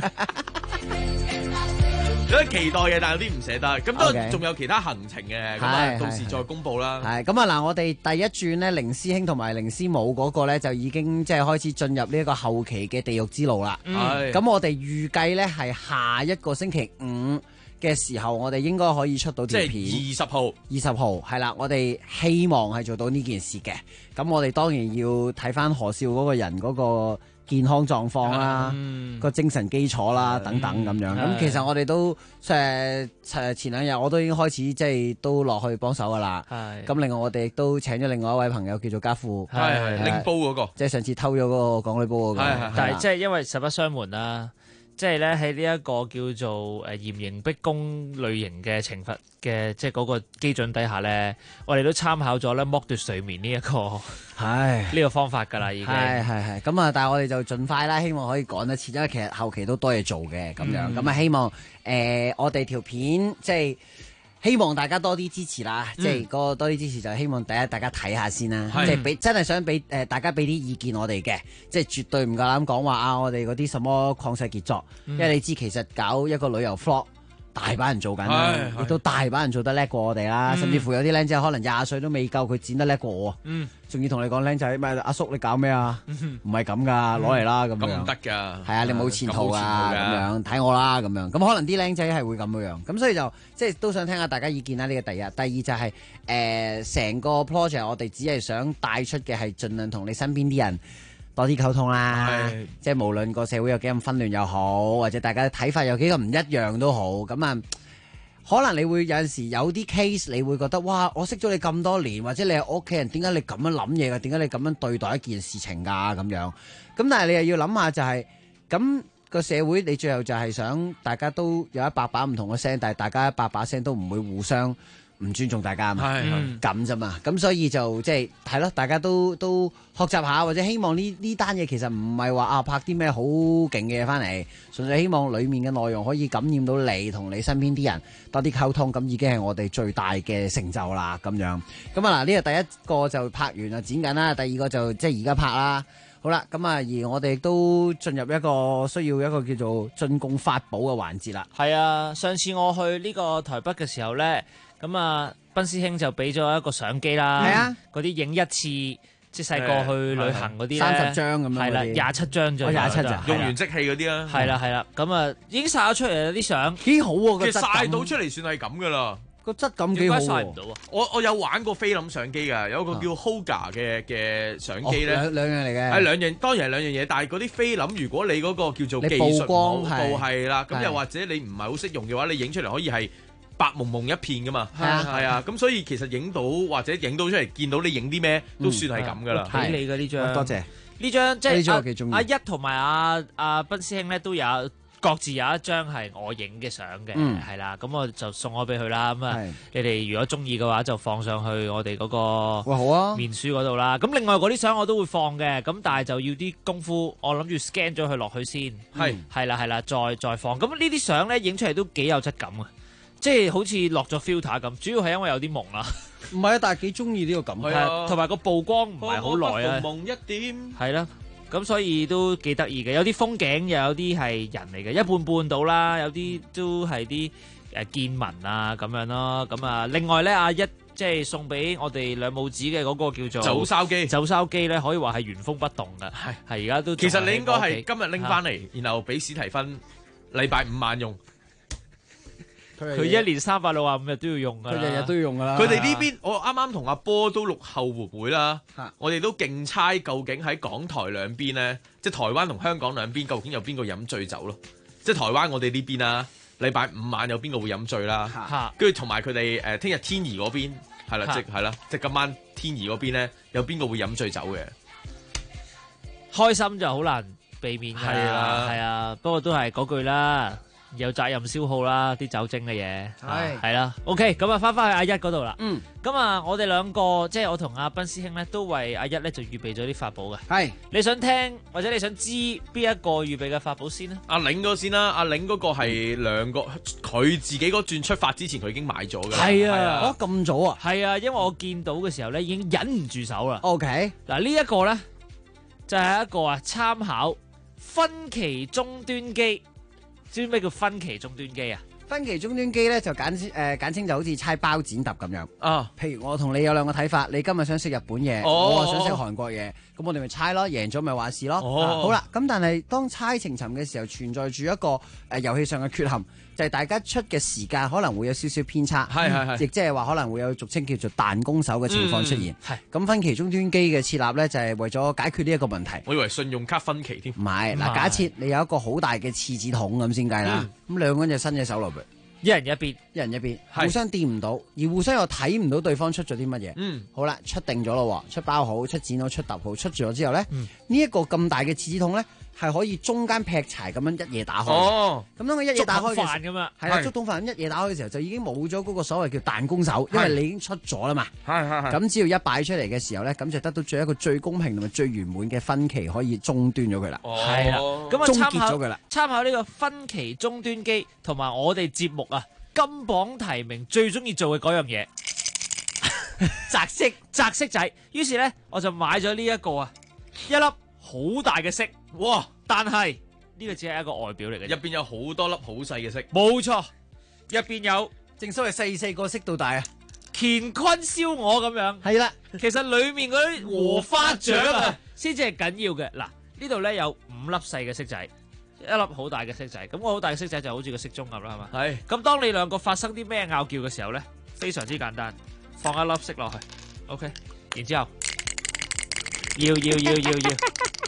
有啲期待嘅，但係有啲唔捨得。咁都仲有其他行程嘅，咁啊到時再公佈啦。 係咁啊嗱，我哋第一轉咧，凌師兄同埋凌師母嗰個咧就已經即係開始進入呢一個後期嘅地獄之路啦。咁我哋預計咧係下一個星期5嘅時候，我哋應該可以出到條片。 即係20號係啦，我哋希望係做到呢件事嘅。咁我哋當然要睇翻何少嗰個人嗰個健康狀況啦，個精神基礎啦，等等咁樣。咁其實我哋都前2日我都已經開始即係都落去幫手噶啦。咁另外我哋亦都請咗另外一位朋友叫做家父， 拎煲嗰個， 即係上次偷咗嗰個港女煲嗰個。 但係即係因為實不相瞞啦。即係咧喺呢一個叫做嚴刑逼供類型嘅懲罰嘅即係嗰個基準底下咧，我哋都參考咗咧剝奪睡眠呢一個呢個方法㗎啦，已經係咁啊！但係我哋就盡快啦，希望可以趕得切，因為其實後期都多嘢做嘅咁樣。咁啊，希望我哋條片即係希望大家多啲支持啦，即係嗰個多啲支持就希望第一大家睇下先啦，即係真係想俾大家俾啲意見我哋嘅，即係絕對唔夠膽講話啊！我哋嗰啲什麼曠世傑作，因為你知其實搞一個旅遊 vlog 大把人做緊啦，亦都大把人做得叻過我哋啦，甚至乎有啲僆仔可能20歲都未夠佢剪得叻過我，仲要同你講僆仔咩阿叔你搞咩啊？唔係咁噶，攞嚟啦咁樣。 咁唔得㗎。 係啊，你冇前途啊咁樣，睇我啦咁樣。咁可能啲僆仔係會咁樣，咁所以就即係都想聽下大家意見啦。呢個第一，第二就係成個 project 我哋只係想帶出嘅係盡量同你身邊啲人多啲溝通啦，即係無論個社會有幾咁紛亂又好，或者大家睇法有幾咁唔一樣都好，咁啊，可能你會有陣時有啲 case，你會覺得哇，我識咗你咁多年，或者你係我屋企人，點解你咁樣諗嘢㗎？點解你咁樣對待一件事情㗎？咁樣，咁但係你又要諗下就係，咁個社會你最後就係想大家都有100把唔同嘅聲，但係大家100把聲都唔會互相唔尊重大家嘛，咁啫嘛，咁所以就即係咯，大家都學習下，或者希望呢單嘢其實唔係話拍啲咩好勁嘅嘢翻嚟，純粹希望裡面嘅內容可以感染到你同你身邊啲人多啲溝通，咁已經係我哋最大嘅成就啦，咁樣。咁啊嗱，呢個第一個就拍完啊剪緊啦，第二個就即係而家拍啦。好啦，咁啊，而我哋亦都進入一個需要一個叫做進貢法寶嘅環節啦。 係啊，上次我去呢個台北嘅時候咧，咁啊，賓師兄就俾咗一個相機啦，係啊，嗰啲影一次，即係細個去旅行嗰啲 30張咁樣， 係啦，27張啫 ，27咋， 用完即棄嗰啲啦， 係啦，咁啊已經晒咗出嚟啲相， 幾好喎， 其實晒到出嚟算係咁噶啦。 個質感幾好喎！ 我有玩過菲林相機㗎，有個叫 Hoga 嘅相機咧， 兩樣嚟嘅。 係兩樣，當然係兩樣嘢。但係嗰啲菲林，如果你嗰個叫做技術冇到係啦，咁又或者你唔係好識用嘅話，你影出嚟可以係白蒙蒙一片㗎嘛。係啊，咁所以其實影到或者影到出嚟，見到你影啲咩都算係咁㗎啦。 睇你嘅呢張， 多謝呢張即係阿一同埋阿賓師兄咧都有。各自有一張係我影嘅相嘅，係啦，咁我就送咗俾佢啦。咁啊，你哋如果中意嘅話，就放上去我哋嗰個面書嗰度啦。咁另外嗰啲相我都會放嘅，咁但係就要啲功夫，我諗住 scan 咗佢落去先，係啦，再放。咁呢啲相咧影出嚟都幾有質感啊，即係好似落咗 filter 咁。主要係因為有啲朦啦， 唔係啊，但係幾中意呢個感覺， 同埋個曝光唔係好耐啊， 朦一點， 係啦。咁所以都幾得意嘅，有啲風景，又有啲係人嚟嘅，一半半到啦，有啲都係啲見聞啊咁樣咯。咁啊，另外咧，阿一即係送俾我哋兩母子嘅嗰個叫做走筲機咧，可以話係原封不動嘅，係而家都。 其實你應該係今日拎翻嚟，然後俾史提芬禮拜5晚用。 佢1年365日都要用㗎， 佢日日都要用㗎啦。 佢哋呢邊，我啱啱同阿波都錄後活會啦，我哋都競猜究竟喺港台兩邊咧，即係台灣同香港兩邊，究竟有邊個飲醉酒咯？即係台灣我哋呢邊啦，禮拜5晚有邊個會飲醉啦？跟住同埋佢哋聽日天怡嗰邊係啦，即係今晚天怡嗰邊咧，有邊個會飲醉酒嘅？ 開心就好難避免㗎，係啊，不過都係嗰句啦。有責任消耗啦，啲酒精嘅嘢係啦。OK， 咁啊，翻去阿一嗰度啦。咁啊，我哋兩個即係我同阿賓師兄咧，都為阿一咧就預備咗啲法寶嘅。係，你想聽或者你想知邊一個預備嘅法寶先咧？阿領嗰先啦，阿領嗰個係兩個，佢自己嗰轉出發之前佢已經買咗嘅。 係啊， 咁早啊？ 係啊，因為我見到嘅時候咧已經忍唔住手啦。 OK， 嗱呢一個咧就係一個參考分期終端機。知唔知咩叫分期終端機啊？ 分期終端機咧就簡稱就好似猜包剪揼咁樣。譬如我同你有兩個睇法，你今日想食日本嘢，我想食韓國嘢，咁我哋咪猜咯，贏咗咪話事咯。好啦，咁但係當猜情尋嘅時候，存在住一個遊戲上嘅缺陷，就係大家出嘅時間可能會有少少偏差，亦即係話可能會有俗稱叫做彈弓手嘅情況出現。咁分期終端機嘅設立咧，就係為咗解決呢一個問題。 我以為信用卡分期添。 唔係，嗱，假設你有一個好大嘅廁紙筒咁先計啦，咁兩個人就伸隻手落去， 一人一邊， 互相掂唔到，而互相又睇唔到對方出咗啲乜嘢。好啦，出定咗咯，出包好，出剪好，出揼好，出咗之後咧，呢一個咁大嘅廁紙筒咧，係可以中間劈柴咁樣一嘢打開。咁當佢一嘢打開嘅時候，係啦，竹筒飯咁一嘢打開嘅時候，就已經冇咗嗰個所謂叫彈弓手，因為你已經出咗啦嘛。咁只要一擺出嚟嘅時候咧，咁就得到一個最公平同埋最圓滿嘅分期，可以終端咗佢啦。 係啦，咁啊終結咗佢啦。 參考呢個分期終端機同埋我哋節目啊金榜題名最中意做嘅嗰樣嘢，擲色仔。於是咧，我就買咗呢一個啊，一粒好大嘅色，哇！但係呢個只係一個外表嚟嘅， 入邊有好多粒好細嘅色。 冇錯，入邊有正所謂細個色到大啊， 乾坤燒鵝咁樣。 係啦， 其實裏面嗰啲禾花獎啊，先至係緊要嘅。嗱，呢度咧有5粒細嘅色仔，一粒好大嘅色仔。咁個好大嘅色仔就好似個色盅咁啦，係嘛？係。咁當你兩個發生啲咩拗撬嘅時候咧，非常之簡單，放一粒色落去 ，OK， 然之後要。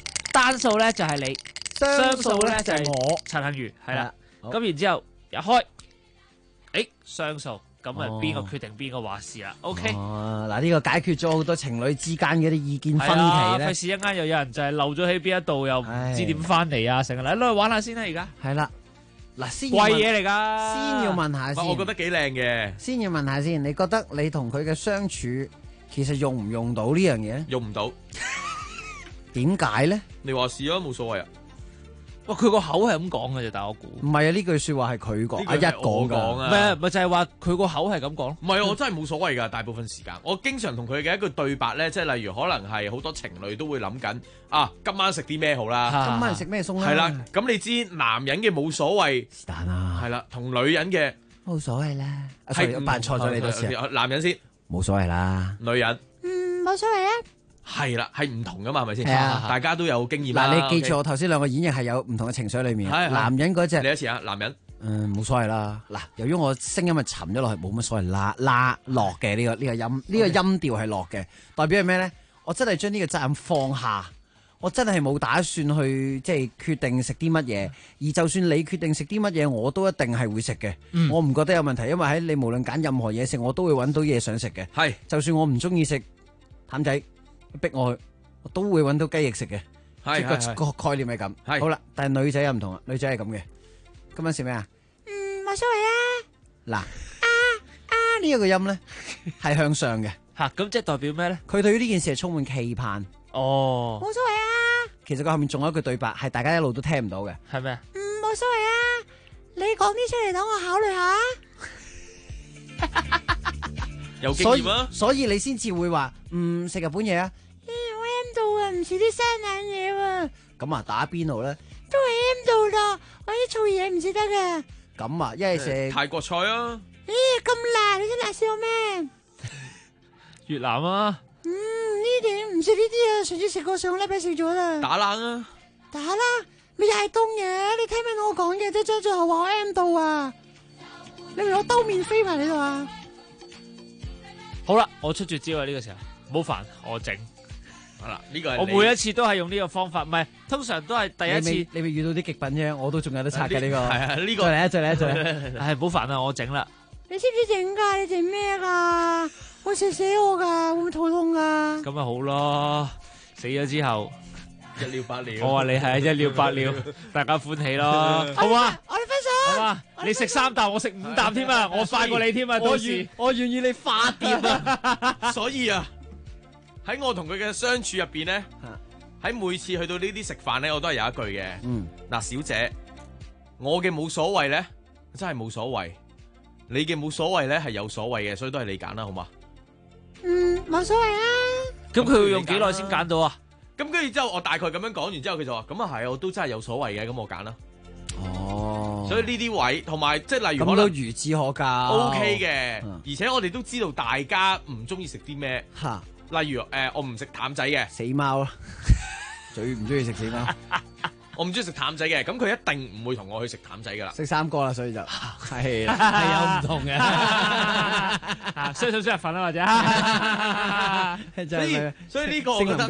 單數咧就係你，雙數咧就係我陳幸如，係啦。 好咁然之後一開，雙數，咁啊邊個決定邊個話事啦？OK。 嗱呢個解決咗好多情侶之間嘅啲意見分歧咧。 費事一間又有人就係漏咗喺邊一度，又唔知點翻嚟啊！成日嚟攞去玩下先啦，而家。 係啦，嗱先貴嘢嚟㗎。 先要問下先。 我覺得幾靚嘅。 先要問下先，你覺得你同佢嘅相處其實用唔用到呢樣嘢？ 用唔到。 點解咧？ 你話事啊，冇所謂啊。 哇！佢個口係咁講嘅啫，但係我估唔係啊！呢句説話係佢講，阿一講㗎。 唔係咪就係話佢個口係咁講？ 唔係，我真係冇所謂㗎。大部分時間，我經常同佢嘅一句對白咧，即係例如可能係好多情侶都會諗緊啊，今晚食啲咩好啦？ 今晚食咩餸啦？ 係啦，咁你知男人嘅冇所謂， 是但啦。 係啦，同女人嘅冇所謂啦。係扮錯咗你多次。 男人先冇所謂啦。 女人冇所謂啊。 係啦，係唔同噶嘛，係咪先？ 係啊， 大家都有經驗啦。 嗱，你記住我頭先兩個演繹係有唔同嘅情緒裏面。男人嗰隻， 你一次啊，男人， 冇所謂啦。嗱，由於我聲音係沉咗落去，冇乜所謂啦落嘅呢個音，呢個音調係落嘅，代表係咩咧？我真係將呢個責任放下，我真係冇打算去即係決定食啲乜嘢，而就算你決定食啲乜嘢，我都一定係會食嘅。我唔覺得有問題，因為喺你無論揀任何嘢食，我都會揾到嘢想食嘅。 係，就算我唔中意食淡仔。逼我去，我都會揾到雞翼食嘅，即個概念係咁。好啦，但係女仔又唔同啦，女仔係咁嘅。今晚食咩啊？ 冇所謂啊。 嗱，呢一個音咧係向上嘅， 咁即係代表咩咧？ 佢對於呢件事係充滿期盼。 哦， 冇所謂啊。 其實佢後面仲有一句對白係大家一路都聽唔到嘅， 係咩？ 冇所謂啊，你講啲出嚟等我考慮下。 有經驗啊， 所以你先至會話食日本嘢啊。 我 M 到啊，唔食啲生冷嘢喎。 咁啊，打邊爐咧都係 M 到啦，我啲燥嘢唔食得㗎。 咁啊，一係食泰國菜啊。 咁辣，你真辣死我咩？ 越南啊。 呢啲唔食呢啲啊，上次食過上個禮拜食咗啦。 打冷啊。 打冷咪又係凍嘅，你聽唔聽我講嘅？即係最後話我 M 到啊，你咪攞兜面飛埋你度啊！ 好啦，我出絕招啊！呢個時候唔好煩，我整。 好啦，呢個係我每一次都係用呢個方法，唔係通常都係第一次。 你咪遇到啲極品啫，我都仲有得拆嘅呢個。 係啊，呢個再嚟。 唉，唔好煩啊，我整啦。 你知唔知整噶？你整咩噶？會食死我噶，會唔會肚痛噶？ 咁咪好咯，死咗之後一了百了。 我話你係一了百了，大家歡喜咯，好嘛？ 我哋分手。 好嘛？你食3啖，我食5啖添啊！我快過你添啊！ 我願意你化蝶啊！ 所以啊，喺我同佢嘅相處入邊咧，喺每次去到呢啲食飯咧，我都係有一句嘅。嗱，小姐，我嘅冇所謂咧，真係冇所謂；你嘅冇所謂咧，係有所謂嘅，所以都係你揀啦，好嘛？ 冇所謂啊。 咁佢要用幾耐先揀到啊？ 咁跟住之後，我大概咁樣講完之後，佢就話：咁啊係，我都真係有所謂嘅，咁我揀啦。 哦， 所以呢啲位同埋即係例如可能咁都孺子可教 ，OK 嘅。而且我哋都知道大家唔中意食啲咩嚇， 例如我唔食淡仔嘅死貓啦，最唔中意食死貓。 我唔中意食淡仔嘅，咁佢一定唔會同我去食淡仔噶啦。 食3個啦，所以就係有唔同嘅，相信一份啦或者。 所以呢個我覺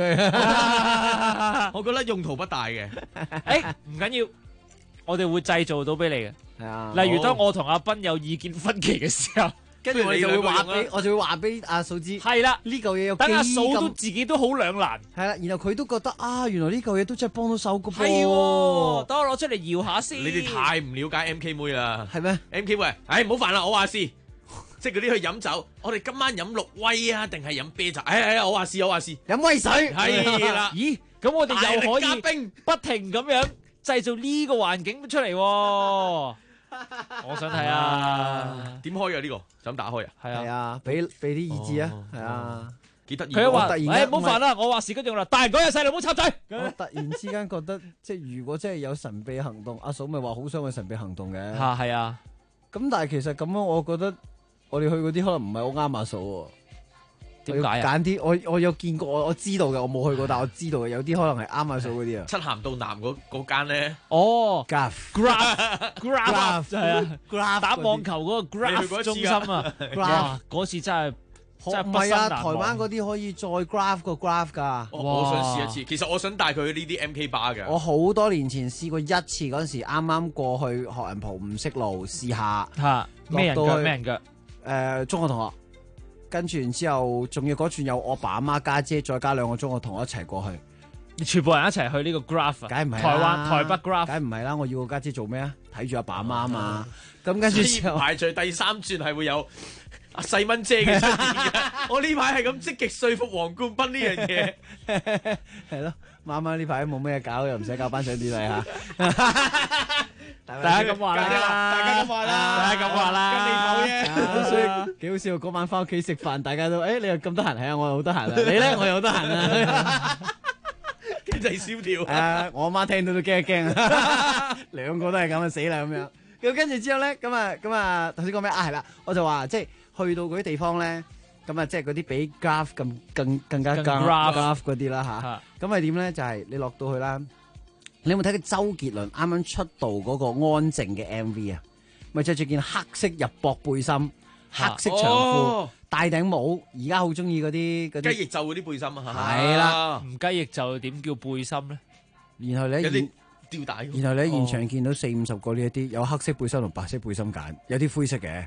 得用途不大嘅。 唔緊要，我哋會製造到俾你嘅。 係啊， 例如當我同阿斌有意見分歧嘅時候。 跟住我就會話俾阿嫂知， 係啦， 呢嚿嘢有等阿嫂都自己都好兩難， 係啦，然後佢都覺得原來呢嚿嘢都真係幫到手嘅噃， 係喎，等我攞出嚟搖下先。 你哋太唔了解 MK 妹啦， 係咩 ？MK 妹，唔好煩啦，我話事，即係嗰啲去飲酒，我哋今晚飲綠威啊，定係飲啤酒？我話事， 飲威水， 係啦。 咦，咁我哋又可以加冰不停咁樣製造呢個環境出嚟喎。我想睇啊， 點開嘅呢個？就咁打開啊？ 係啊，俾啲意志啊，係啊， 幾得意。 佢話：唔好煩啦，我話事跟住我啦，大人講嘢，細路唔好插嘴。 我突然之間覺得，即係如果真係有神秘行動，阿嫂咪話好想去神秘行動嘅。 係啊。 咁但係其實咁樣，我覺得我哋去嗰啲可能唔係好啱阿嫂喎。 點解啊？ 揀啲我有見過，我知道嘅，我冇去過，但我知道嘅有啲可能係啱阿嫂嗰啲啊。 漆咸道南嗰間咧， 哦 ，Graph 係啊，打網球嗰個 Graph 中心啊，哇，嗰次真係即係唔係啊，台台灣嗰啲可以再 graph 個 graph 㗎。 我想試一次。其實我想帶佢去呢啲 MK bar 嘅。 我好多年前試過一次，嗰陣時啱啱過去學人蒲唔識路，試下嚇咩人腳咩人腳？ 中學同學，跟住然之後仲要嗰轉有我爸阿媽家姐，再加2個中學同學一齊過去。 你全部人一齊去呢個 graph 梗唔係台北 graph， 梗唔係啦！我要個家姐做咩啊？睇住阿爸阿媽啊嘛。咁跟住之後排除第3轉係會有阿細蚊姐嘅出現嘅。我呢排係咁積極說服黃冠斌呢樣嘢。 係咯，媽媽呢排冇咩搞，又唔使搞頒獎典禮嚇。 大家咁話啦， 大家咁話啦， 大家咁話啦， 跟你講啫。 所以幾好笑。嗰晚翻屋企食飯，大家都你又咁得閒，係啊，我又好得閒啊。你咧，我又好得閒啊。 經濟蕭條。 我阿媽聽到都驚一驚啊。2個都係咁啊，死啦咁樣。咁跟住之後咧，咁啊，頭先講咩啊？係啦，我就話即係去到嗰啲地方咧，咁啊，即係嗰啲比 graph 更加 graph 嗰啲啦嚇。咁係點咧？就係你落到去啦。你有冇睇過周杰倫啱啱出道嗰個安靜嘅 MV 啊？咪着住件黑色入膊背心、黑色長褲、戴頂帽。而家好中意嗰啲雞翼袖嗰啲背心啊！ 係啦， 唔雞翼就點叫背心咧？ 然後你有啲吊帶。 然後你喺現場見到40-50個呢一啲，有黑色背心同白色背心揀，有啲灰色嘅。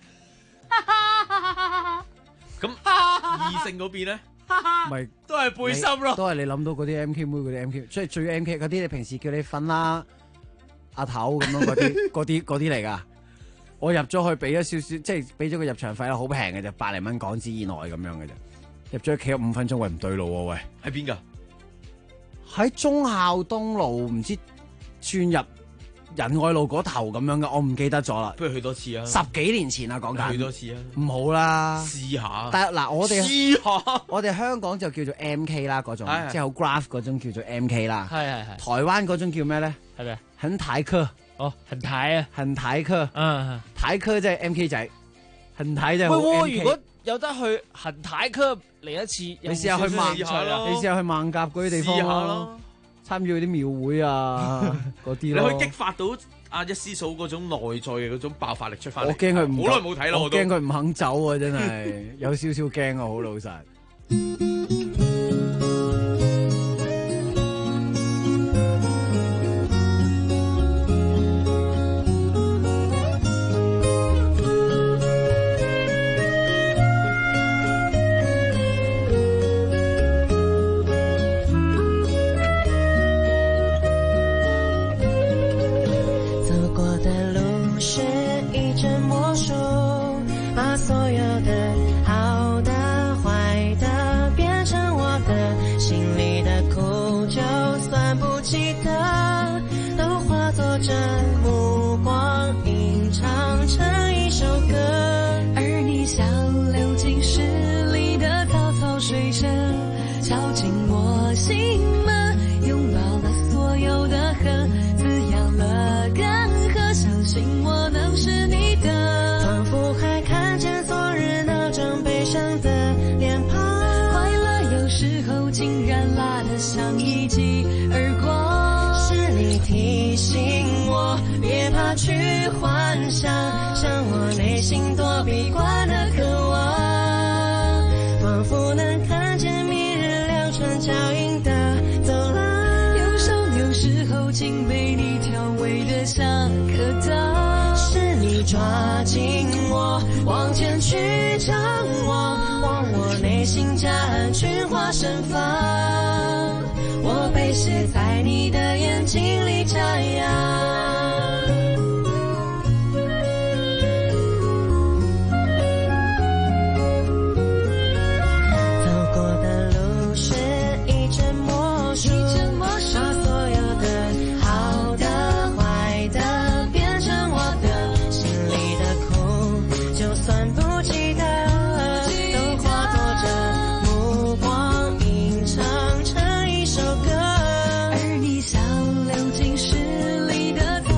咁異性嗰邊咧？ 咪都係背心咯， 都係你諗到嗰啲 MK 妹嗰啲 MK，即係最 MK 嗰啲，你平時叫你瞓啦，阿頭咁樣嗰啲嚟㗎。我入咗去俾咗少少，即係俾咗個入場費啦，好平嘅就100零蚊港紙以內咁樣嘅啫。入咗企咗5分鐘，喂唔對路喎，喂喺邊㗎？ 喺忠孝東路唔知轉入仁愛路嗰頭咁樣嘅，我唔記得咗啦。 不如去多次啊 ！10幾年前啊，講緊。 去多次啊！ 唔好啦， 試下。 但係嗱， 試下。 我哋香港就叫做 MK 啦，嗰種即係好 graph 嗰種叫做 MK 啦。 係。 台灣嗰種叫咩咧？ 係咪？ 很台客。 哦，很台啊， 很台客。台客即係 MK 仔，很台就係好 MK。 如果有得去很台客嚟一次， 你試下去孟甲嗰啲地方咯。參與嗰啲廟會啊，嗰啲咯， 你可以激發到阿一師嫂嗰種內在嘅嗰種爆發力出翻嚟。 我驚佢好耐冇睇咯， 我驚佢唔肯走啊！真係有少少驚啊，好老實。 去幻想，像我內心多閉關的渴望，仿佛能看見明日兩串腳印的走廊，有時有時候竟被你調味得像可當，是你抓緊我往前去張望，往我內心夾岸群花盛放，我被寫在你的眼睛裡眨樣。流进诗里的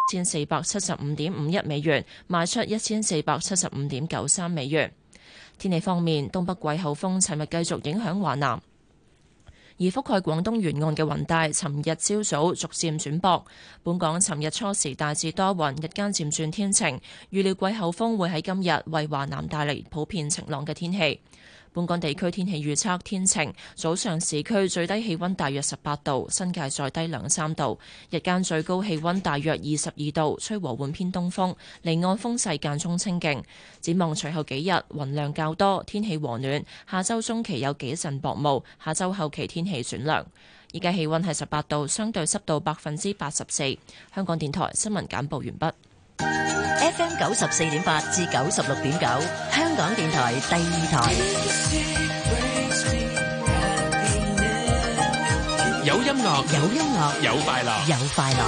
1475.51美元，賣出1475.93美元。天氣方面，東北季候風尋日繼續影響華南，而覆蓋廣東沿岸嘅雲帶，尋日朝早逐漸轉薄。本港尋日初時大致多雲，日間漸轉天晴。預料季候風會喺今日為華南帶嚟普遍晴朗嘅天氣。本港地區天氣預測天晴，早上市區最低氣溫大約18度，新界再低2-3度。日間最高氣溫大約22度，吹和緩偏東風，離岸風勢間中清勁。展望隨後幾日雲量較多，天氣和暖。下周中期有幾陣薄霧，下周後期天氣轉涼。而家氣溫係18度，相對濕度84%。香港電台新聞簡報完畢。 FM 94.8至96.9，香港電台第二台。 有音樂， 有音樂， 有快樂， 有快樂。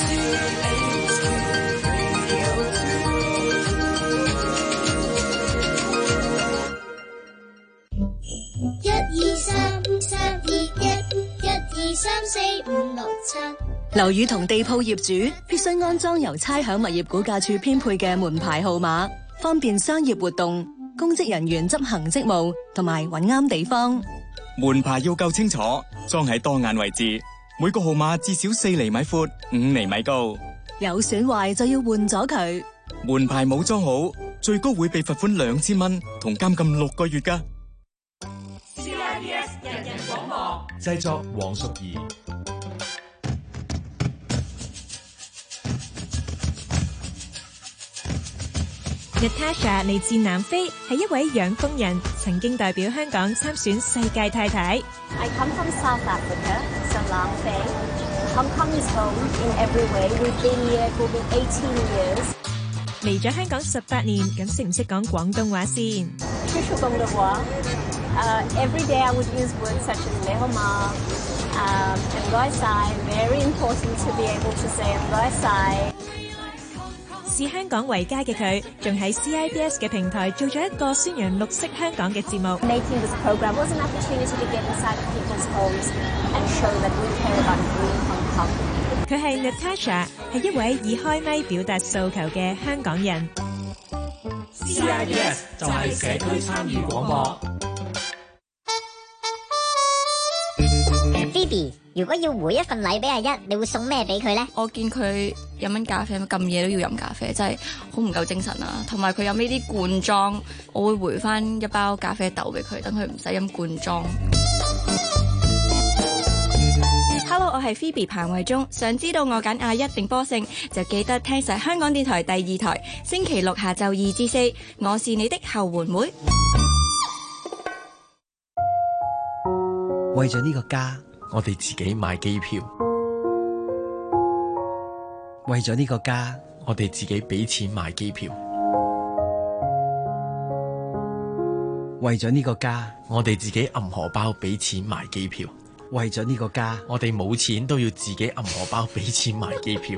1 2 3 3 2 1 1 2 3 4 5 6 7。 樓宇同地鋪業主必須安裝由差餉物業估價署編配嘅門牌號碼，方便商業活動、公職人員執行職務同埋揾啱地方。 門牌要夠清楚，裝喺多眼位置，每個號碼至少4厘米闊、5厘米高。 有損壞就要換咗佢。 門牌冇裝好，最高會被罰款2000蚊同監禁6個月㗎。 CIBS 人人廣播製作黃淑儀。 Natasha 嚟自南非，係一位養蜂人，曾經代表香港參選世界太太。 I come from South Africa, so 南非。Hong Kong is home in every way. We've been here for 18 years. 嚟咗香港18年，咁識唔識講廣東話先？ 識廣東話。Every day I would use words such as 你好嗎唔該晒。Very important to be able to say 唔該晒。 視香港為家嘅佢，仲喺 CIBS 嘅平台做咗一個宣揚綠色香港嘅節目。 Making this program was an opportunity to get inside people's homes and show that we care about green Hong Kong. 佢係 Natasha， 係一位以開咪表達訴求嘅香港人。 CIBS 就係社區參與廣播。 Phoebe， 如果要回一份禮俾阿一，你會送咩俾佢呢？ 我見佢飲緊咖啡，咁夜都要飲咖啡，真係好唔夠精神啊！同埋佢飲呢啲罐裝，我會回翻一包咖啡豆俾佢，等佢唔使飲罐裝。Hello， 我係 Phoebe 彭慧中，想知道我揀阿一定波勝，就記得聽晒香港電台第2台，星期6下晝2至4，我是你的後援會。 為咗呢個家， 我哋自己買機票。 為咗呢個家， 我哋自己俾錢買機票。 為咗呢個家， 我哋自己揞荷包俾錢買機票。 為咗呢個家， 我哋冇錢都要自己揞荷包俾錢買機票。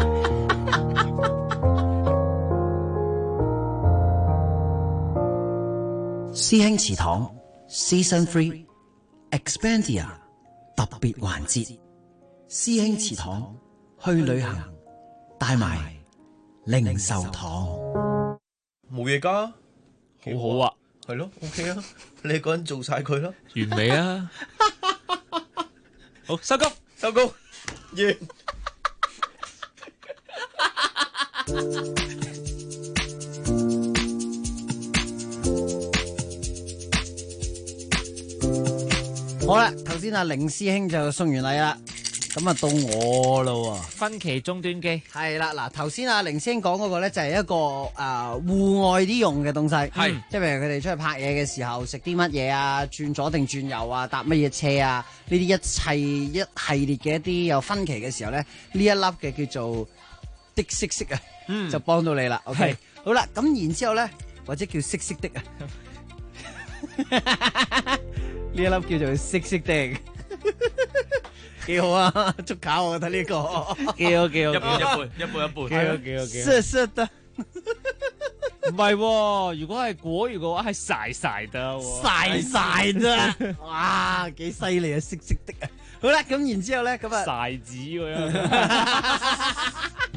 師兄祠堂 Season 3 Expandia 特別環節，師兄祠堂去旅行，帶埋零售堂。 冇嘢㗎， 好好啊， 係咯 ，OK 啊，你一個人做晒佢咯， 完美啊！好，收工， 收工，完。 好啦，頭先阿凌師兄就送完禮啦，咁啊到我咯。 分期終端機係啦，嗱頭先阿凌師兄講嗰個咧就係一個戶外啲用嘅東西，係即係譬如佢哋出去拍嘢嘅時候食啲乜嘢啊，轉左定轉右啊，搭乜嘢車啊，呢啲一系列嘅一啲有分期嘅時候咧，呢一粒嘅叫做的色色啊，就幫到你啦。OK， 好啦，咁然之後咧或者叫色色的啊。呢一粒叫做色色的，幾好啊！捉搞我覺得呢個幾好， 一半， 色色的， 唔係，如果係果魚嘅話係曬曬得， 曬得，哇，幾犀利啊！色色的啊，好啦，咁然之後咧，咁啊曬子喎，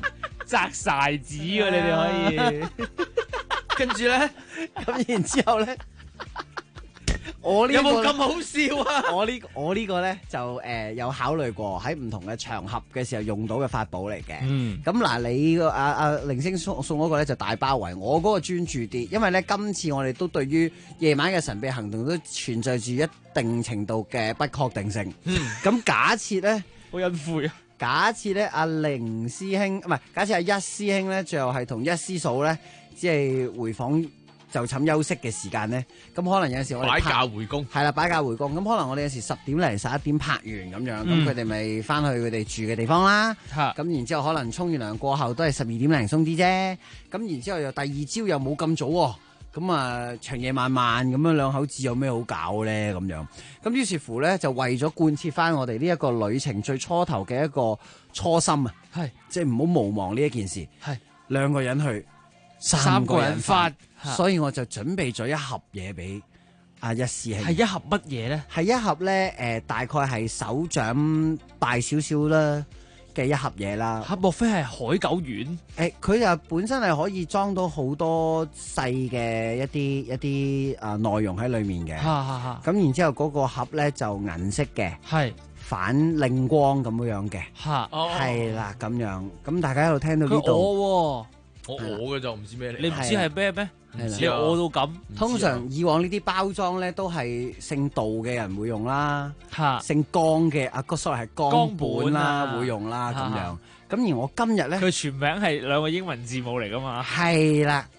擲骰子喎，你哋可以。 跟住咧， 咁然之後咧，我呢有冇咁好笑啊？ 我呢個咧就有考慮過喺唔同嘅場合嘅時候用到嘅法寶嚟嘅。咁嗱，你個阿凌星送嗰個咧就大包圍，我嗰個專注啲，因為咧今次我哋都對於夜晚嘅神秘行動都存在住一定程度嘅不確定性。咁假設咧， 好隱晦啊！ 假設咧阿凌師兄唔係，假設阿一師兄咧最後係同一師嫂咧，即係回房就寢休息嘅時間咧，咁可能有陣時我哋擺假回工， 係啦，擺假回工，咁可能我哋有時10點零11點拍完咁樣，咁佢哋咪翻去佢哋住嘅地方啦。咁然之後可能沖完涼過後都係12點零鬆啲啫，咁然之後又第二朝又冇咁早喎。咁啊，長夜漫漫咁樣兩口子有咩好搞咧？咁樣，咁於是乎咧，就為咗貫徹翻我哋呢一個旅程最初頭嘅一個初心啊，係即係唔好無忘呢一件事，係2個人去，3個人翻，所以我就準備咗一盒嘢俾阿一師兄。 係一盒乜嘢咧？ 係一盒咧，大概係手掌大少少啦嘅一盒嘢啦。 莫非係海狗丸？ 佢就本身係可以裝到好多細嘅一啲內容喺裡面嘅。咁然之後嗰個盒咧就銀色嘅，係反亮光咁樣嘅。係啦咁樣。咁大家喺度聽到呢度， 我嘅就唔知咩嚟。 你唔知係咩咩？ 唔知啊， 我都咁。 通常以往呢啲包裝咧都係姓杜嘅人會用啦，姓江嘅sorry 係江本啦會用啦咁樣。咁而我今日咧， 佢全名係2個英文字母嚟噶嘛？ 係啦，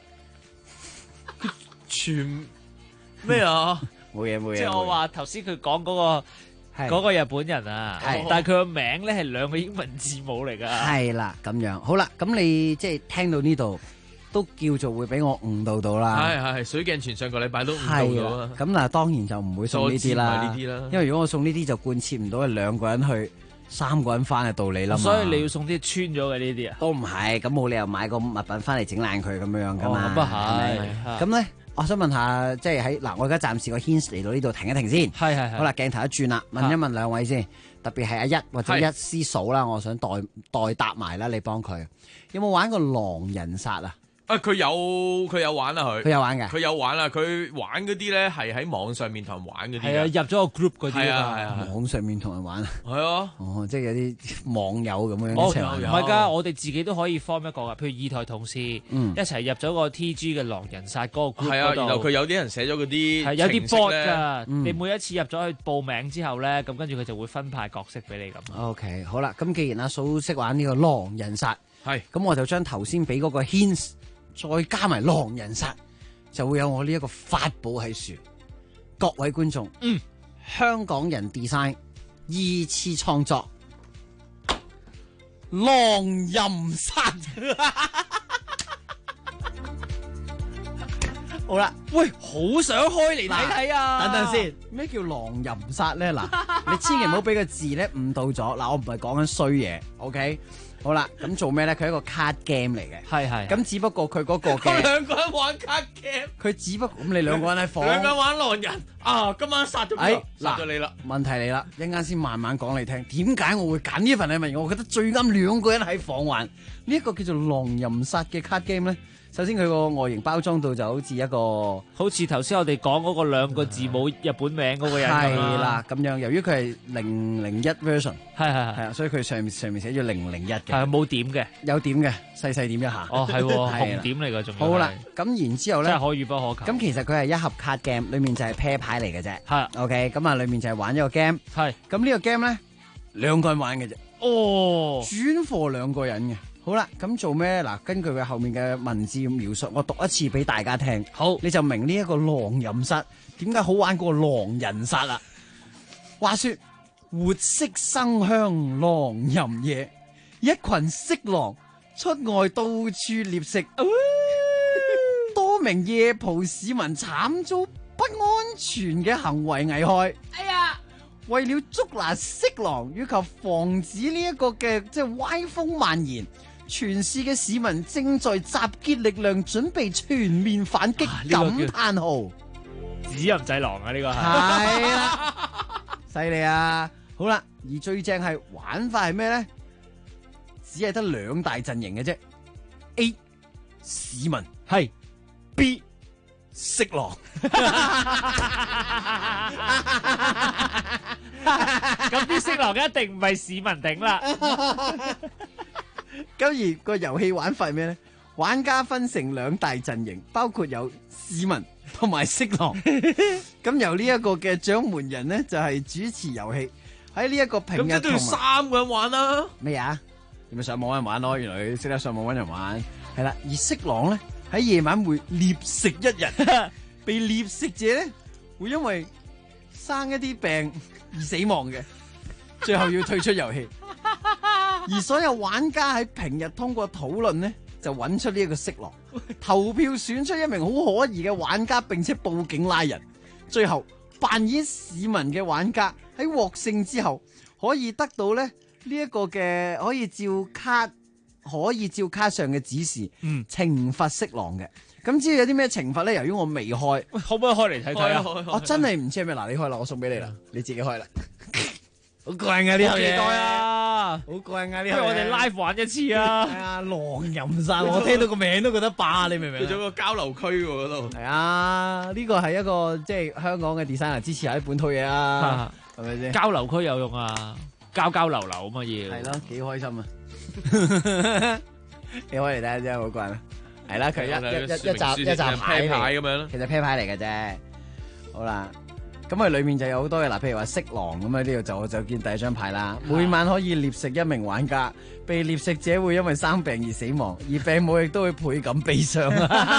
全咩啊？ 冇嘢。 即係我話頭先佢講嗰個日本人啊，但係佢個名咧係2個英文字母嚟噶。 係啦，咁樣好啦，咁你即係聽到呢度都叫做會俾我誤導啦。 係水鏡泉上個禮拜都誤導到啦。 咁嗱，當然就唔會送呢啲啦，因為如果我送呢啲就貫徹唔到係2個人去3個人翻嘅道理啦嘛。 所以你要送啲穿咗嘅呢啲啊？ 都唔係，咁冇理由買個物品翻嚟整爛佢咁樣噶嘛。 咁啊係。 咁咧，我想問下，即係我而家暫時個 hint 嚟到呢度停一停先。 係。 好啦，鏡頭一轉啦，問一問2位先，特別係阿一或者一師嫂啦，我想代答埋啦，你幫佢有冇玩過狼人殺啊？ 佢有玩啊佢有玩嘅， 佢有玩啊！佢玩嗰啲咧係喺網上面同人玩嗰啲。 係啊，入咗個 group 嗰啲啊， 網上面同人玩啊。 係啊， 即係有啲網友咁樣一齊玩。唔係㗎，我哋自己都可以 form 一個㗎，譬如2台同事一齊入咗個 TG 嘅狼人殺嗰個 group 係啊，然後佢有啲人寫咗嗰啲係有啲 bot 㗎。你每一次入咗去報名之後咧，咁跟住佢就會分派角色俾你咁。 OK， 好啦，咁既然阿嫂識玩呢個狼人殺， 係咁我就將頭先俾嗰個 hint。再加埋狼人殺，就會有我呢一個法寶喺樹。各位觀眾，香港人 design 2次創作狼人殺。好啦， 喂，好想開嚟睇睇啊！ 等等先，咩叫狼人殺咧？嗱，你千祈唔好俾個字咧誤導咗。嗱，我唔係講緊衰嘢 ，OK？好啦，咁做咩咧？佢係一個 card game 嚟嘅，係。咁只不過佢嗰個嘅 2個人玩 card game， 佢只不過咁你2個人喺房 ，2個人玩狼人啊！今晚殺咗佢，殺咗你啦。 問題嚟啦，一陣間先慢慢講你聽。點解我會揀呢份禮物？我覺得最啱2個人喺房玩呢一個叫做狼人殺嘅 card game 咧。首先佢個外形包裝到就好似一個， 好似頭先我哋講嗰個2個字母日本名嗰個人咁係啦，咁樣。由於佢係001 version， 係啊，所以佢上面寫咗001嘅， 係冇點嘅， 有點嘅，細點一下。 哦，係紅點嚟㗎，仲好啦。咁然之後咧， 真係可遇不可求。 咁其實佢係一盒 card game，裏面就係 pair 牌嚟嘅啫。係 OK，咁啊，裏面就係玩一個 game。係咁呢個 game 咧，2個人玩嘅啫。 哦， 專貨2個人嘅。好啦，咁做咩？嗱，根據佢後面嘅文字描述，我讀一次俾大家聽。好，你就明呢一個狼人殺點解好玩過狼人殺啦。話說活色生香狼人夜，一群色狼出外到處獵食，多名夜蒲市民慘遭不安全嘅行為危害。哎呀！為了捉拿色狼以及防止呢一個嘅歪風蔓延，全市嘅市民正在集結力量，準備全面反擊。感嘆號！ 指人仔狼啊！呢個係啦，犀利啊！好啦，而最正係玩法係咩咧？只係得2大陣營嘅啫， A 市民係 B 色狼。 咁啲色狼一定唔係市民頂啦。 咁而個遊戲玩法係咩咧？玩家分成兩大陣營，包括有市民同埋色狼。咁由呢一個嘅掌門人咧，就係主持遊戲。喺呢一個平日咁即係都要3個人玩啦。 咩啊？你咪上網揾人玩咯。原來你識得上網揾人玩。係啦，而色狼咧喺夜晚會獵食一人，被獵食者咧會因為生一啲病而死亡嘅，最後要退出遊戲。而所有玩家喺平日通過討論咧，就揾出呢一個色狼，投票選出一名好可疑嘅玩家，並且報警拉人。最後扮演市民嘅玩家喺獲勝之後，可以得到咧呢一個嘅可以照卡上嘅指示，懲罰色狼嘅。咁至於有啲咩懲罰咧？由於我未開， 可唔可以開嚟睇睇啊？ 我真係唔知係咩。嗱，你開啦，我送俾你啦，你自己開啦。好過癮啊！呢好期待啊！ 好過癮啊！呢不如我哋 live 玩一次啊！ 係啊，狼淫晒，我聽到個名都覺得霸，你明唔明？ 去咗個交流區喎嗰度。 係啊，呢個係一個即係香港嘅 designer 支持下啲本土嘢啊，係咪先？ 交流區有用啊，交流流啊嘛要。 係咯，幾開心啊！你可以嚟睇下啫，好過癮啊！係啦，佢一集牌咁樣咯， 其實啤牌嚟嘅啫。好啦。咁佢裏面就有好多嘅，嗱，譬如話色狼咁啊，呢度就我就見第一張牌啦。每晚可以獵食一名玩家，被獵食者會因為生病而死亡，而病母亦都會倍感悲傷。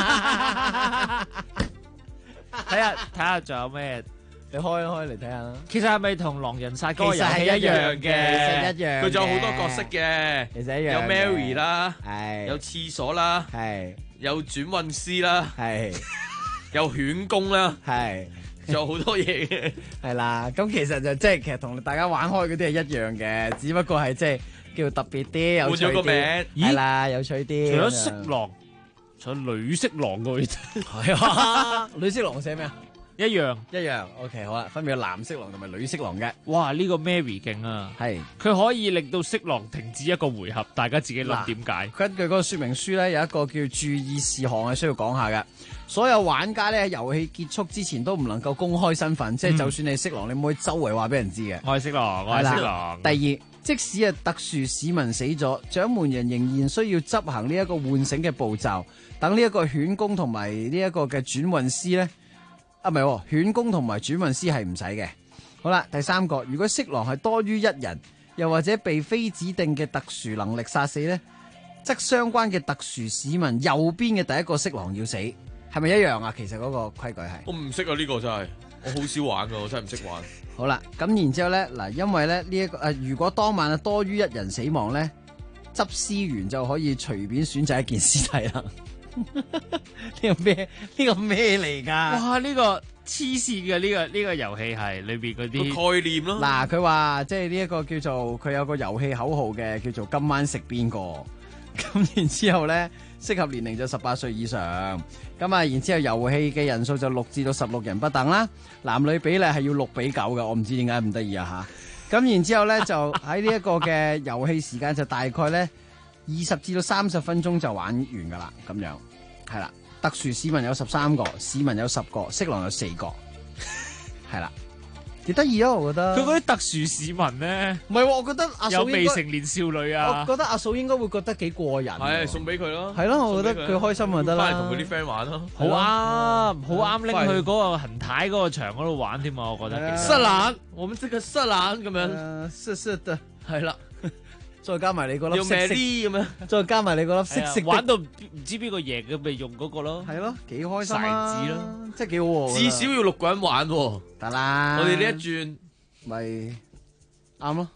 睇下仲有咩？ 你開嚟睇下。 其實係咪同狼人殺嗰個遊戲一樣嘅？ 嘅？ 其實一樣。 佢仲有好多角色嘅， 其實一樣。 有 Mary 啦， 係有廁所啦， 係有轉運師啦， 係有犬工啦， 係。 仲有好多嘢嘅， 係啦，咁其實就即係其實同大家玩開嗰啲係一樣嘅，只不過係即係叫特別啲，有趣啲。換咗個名，係啦，有趣啲。 除咗色狼，仲有女色狼嘅， 係啊，女色狼寫咩啊？ 一樣。 OK， 好啦，分別有男色狼同埋女色狼嘅。 哇，呢個 Mary 勁啊！ 係， 佢可以令到色狼停止一個回合，大家自己諗點解？ 根據嗰個說明書咧，有一個叫注意事項係需要講下嘅。所有玩家咧喺遊戲結束之前都唔能夠公開身份，即係就算你色狼，你唔可以周圍話俾人知嘅。 我係色狼，我係色狼。 第二，即使係特殊市民死咗，掌門人仍然需要執行呢一個喚醒嘅步驟。等呢一個犬公同埋呢一個嘅轉運師咧，唔係，犬公同埋轉運師係唔使嘅。好啦，第三個，如果色狼係多於一人，又或者被非指定嘅特殊能力殺死咧，則相關嘅特殊市民右邊嘅第一個色狼要死。係咪一樣啊？其實嗰個規矩係我唔識啊，呢個真係我好少玩噶，我真係唔識玩。 好啦，咁然之後咧，嗱，因為咧呢一個如果當晚多於一人死亡咧，執屍員就可以隨便選擇一件屍體啦。呢個咩？呢個咩嚟噶？ 哇！呢個黐線嘅呢個遊戲係裏邊嗰啲概念咯。 嗱，佢話即係呢一個叫做佢有個遊戲口號嘅，叫做今晚食邊個。咁然之後咧，適合年齡就18歲以上。咁啊，然之後遊戲嘅人數就6至到16人不等啦，男女比例係要6比9嘅，我唔知點解唔得意啊吓。咁然之後咧，就喺呢一個嘅遊戲時間就大概咧20至到30分鐘就玩完噶啦，咁樣係啦。特殊市民有13個，市民有10個，色狼有4個，係啦。幾得意啊！我覺得佢嗰啲特殊市民咧， 唔係，我覺得阿嫂有未成年少女啊， 我覺得阿嫂應該會覺得幾過癮。 係送俾佢咯， 係咯，我覺得佢開心就得啦。 翻嚟同佢啲 friend 玩咯， 好啱，好啱拎去嗰個恒太嗰個場嗰度玩添啊！我覺得。 色狼，我們這個色狼咁樣， 是的， 係啦。 再加埋你嗰粒用咩啲咁樣， 再加埋你嗰粒色色， 玩到唔知邊個贏嘅咪用嗰個咯， 係咯，幾開心啊！ 骰子咯， 即係幾好喎。 至少要6個人玩喎， 得啦。 我哋呢一轉咪啱咯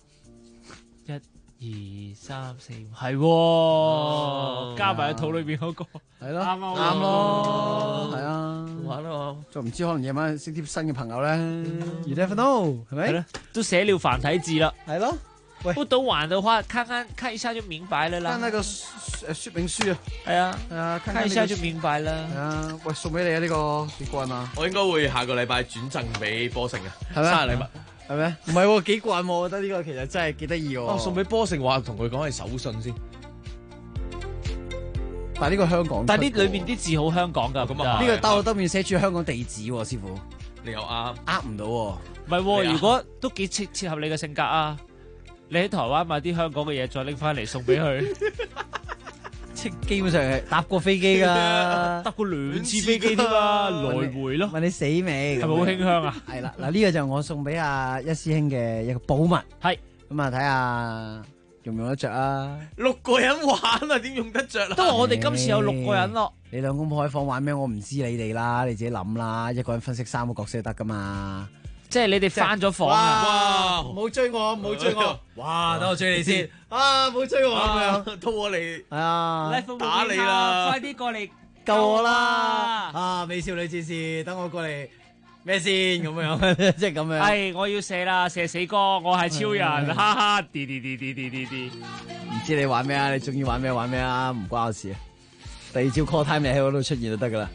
，1、2、3、4，係，加埋喺肚裏邊嗰個， 係咯， 啱咯，係啊， 玩咯， 就唔知可能夜晚識啲新嘅朋友咧，You never know，係咪？ 係咯，都寫了繁體字啦， 係咯。 不懂玩的話，看一下就明白了啦。 看那個說明書啊， 係啊，看一下就明白啦。 係啊，喂，送俾你啊，呢個幾棍啊！ 我應該會下個禮拜轉贈俾波成嘅， 係咩？ 生日禮物係咩？唔係喎，幾棍喎！我覺得呢個其實真係幾得意喎。 送俾波成話同佢講係手信先。 但係呢個香港， 但係呢裏面啲字好香港㗎。咁啊， 呢個兜面寫住香港地址喎，師傅。 你又呃唔到喎。 唔係喎，如果都幾切合你嘅性格啊！你喺台灣買啲香港嘅嘢，再拎翻嚟送俾佢， 即基本上係搭過飛機㗎， 搭過2次飛機添啊，來回咯。 問你死未？ 係咪好馨香啊？ 係啦，嗱呢個就我送俾阿一師兄嘅一個寶物。 係咁啊，睇下用唔用得着啊 ？6個人玩啊，點用得着啊？ 都話我哋今次有6個人咯。 你兩公婆開房玩咩？我唔知你哋啦，你自己諗啦。一個人分析3個角色得噶嘛？ 即係你哋翻咗房啊！ 哇！唔好追我，唔好追我！哇！等我追你先啊！唔好追我咁樣， 拖我嚟係啊！ 打你啦！ 快啲過嚟救我啦！啊！美少女戰士，等我過嚟咩先咁樣？即係咁樣。 係我要射啦，射死哥！我係超人，哈哈！啲。 唔知你玩咩啊？你中意玩咩玩咩啊？唔關我事啊！第2招 call time 你喺嗰度出現就得噶啦。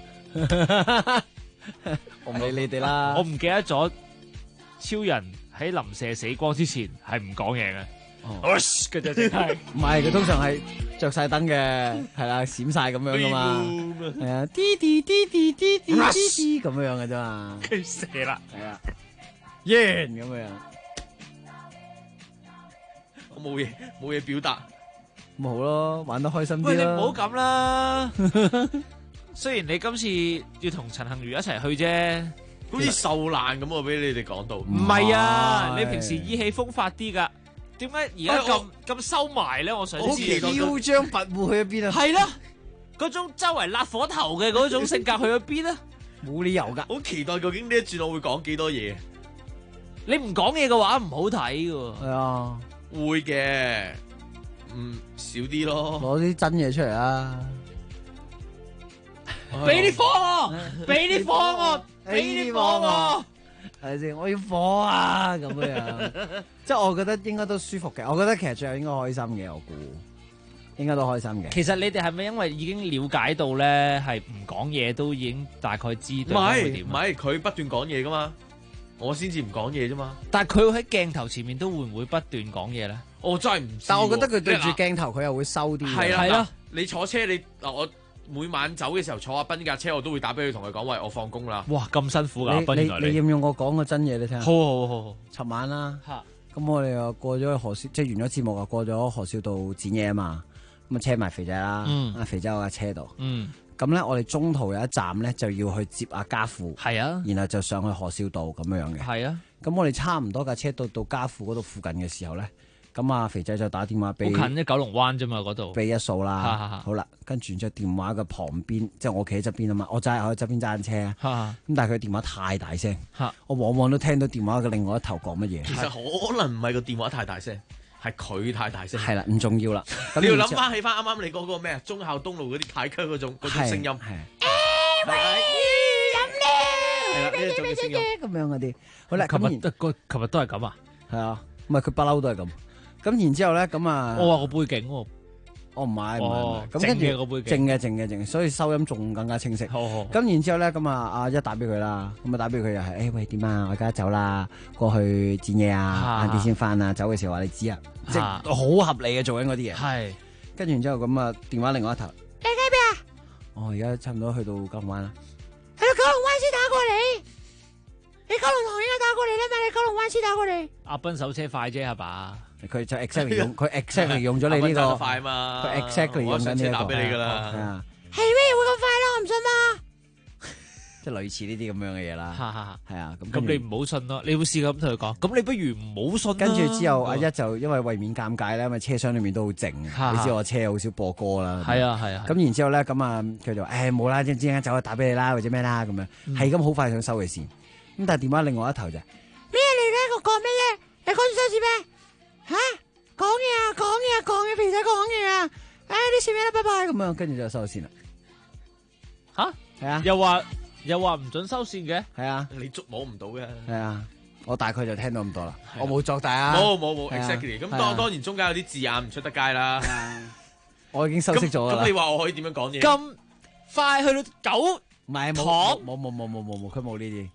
我唔理你哋啦。 我唔記得咗。超人喺臨射死光之前係唔講嘢嘅，佢就淨係唔係佢通常係着晒燈嘅，係啦閃晒咁樣噶嘛，係啊啲咁樣嘅啫嘛， 佢射啦， 係啊，耶咁樣， 我冇嘢表達， 咁好咯，玩得開心啲咯。 喂，你唔好咁啦，雖然你今次要同陳幸如一齊去啫。 好似受難咁，我俾你哋講到。 唔係啊，你平時意氣風發啲噶，點解而家咁收埋咧？我想知。 好囂張跋扈去咗邊啊？ 係啦，嗰種周圍辣火頭嘅嗰種性格去咗邊啊？ 冇理由噶。 好期待究竟呢一轉我會講幾多嘢？ 你唔講嘢嘅話唔好睇噶。 係啊， 會嘅，少啲咯。 攞啲真嘢出嚟啊！ 俾啲火我，俾啲火我。俾啲火我， 係咪先？我要火啊！咁樣，即係我覺得應該都舒服嘅。我覺得其實最後應該開心嘅，我估應該都開心嘅。 其實你哋係咪因為已經了解到咧，係唔講嘢都已經大概知對方會點？ 唔係佢不斷講嘢噶嘛，我先至唔講嘢啫嘛。 但係佢喺鏡頭前面都會唔會不斷講嘢咧？ 我真係唔知。 但係我覺得佢對住鏡頭佢又會收啲。 係啦，你坐車我。每晚走嘅時候坐阿斌架車，我都會打俾佢同佢講，喂，我放工啦。 哇，咁辛苦噶阿斌， 你要唔要我講個真嘢你聽？ 好。 尋晚啦，咁我哋又過咗去何少，即係完咗節目啊，過咗何少道剪嘢啊嘛，咁啊車埋肥仔啦，阿肥仔喺架車度，咁咧我哋中途有一站咧就要去接阿家父， 係啊， 然後就上去何少道咁樣嘅， 係啊， 咁我哋差唔多架車到家父嗰度附近嘅時候咧。咁啊，肥仔就打電話俾好近啫，九龍灣啫嘛，嗰度俾一數啦。好啦，跟住之後電話嘅旁邊，即係我企喺側邊啊嘛，我喺側邊揸緊車。咁但係佢電話太大聲，我往往都聽到電話嘅另外一頭講乜嘢。 其實可能唔係個電話太大聲，係佢太大聲。 係啦，唔重要啦。 你要諗翻起翻啱啱你嗰個咩啊？忠孝東路嗰啲太區嗰種聲音。 喂，飲咧，係啦，呢種嘅聲音咁樣嗰啲。好啦， 琴日都係咁啊？ 係啊，唔係佢不嬲都係咁。咁然之後咧，咁啊， 我話個背景喎， 我唔係，咁跟住個背景， 靜，所以收音仲更加清晰。 好。 咁然之後咧，咁啊，阿一打俾佢啦，咁啊打俾佢又係，喂點啊？我而家走啦，過去剪嘢啊，晏啲先翻啊。走嘅時候話你知啊，即係好合理嘅做緊嗰啲嘢。 係。 跟住然之後咁啊，電話另外一頭，你喺邊啊？我而家差唔多去到九龍灣啦。去到九龍灣先打過嚟。你九龍塘應該打過嚟啦嘛？你九龍灣先打過嚟。 阿斌手車快啫係嘛？ 佢就 exactly 用咗你呢個快嘛？ 佢 exactly 用緊呢個打俾你噶啦。 係咩會咁快咯？我唔信嘛。即係類似呢啲咁樣嘅嘢啦。係啊， 咁你唔好信咯。你會試咁同佢講。咁你不如唔好信。 跟住之後，阿一就因為為免尷尬咧，因為車廂裏面都好靜。你知我車好少播歌啦。 係啊。 咁然之後咧，咁啊佢就冇啦，陣間走去打俾你啦，或者咩啦咁樣。係咁好快想收佢線。咁但係電話另外一頭就咩嚟嘅？我講咩嘢？你講住收線咩？吓，講嘢，肥仔講嘢啊！你算咩啦？拜拜咁樣，跟住就收線啦。 吓， 係啊， 又話唔准收線嘅， 係啊， 你捉摸唔到嘅， 係啊，我大概就聽到咁多啦，我冇作大啊， 冇 exactly，咁當然中間有啲字眼唔出得街啦， 我已經修飾咗啦。 咁你話我可以點樣講嘢？ 咁快去到9 唔係冇，佢冇呢啲。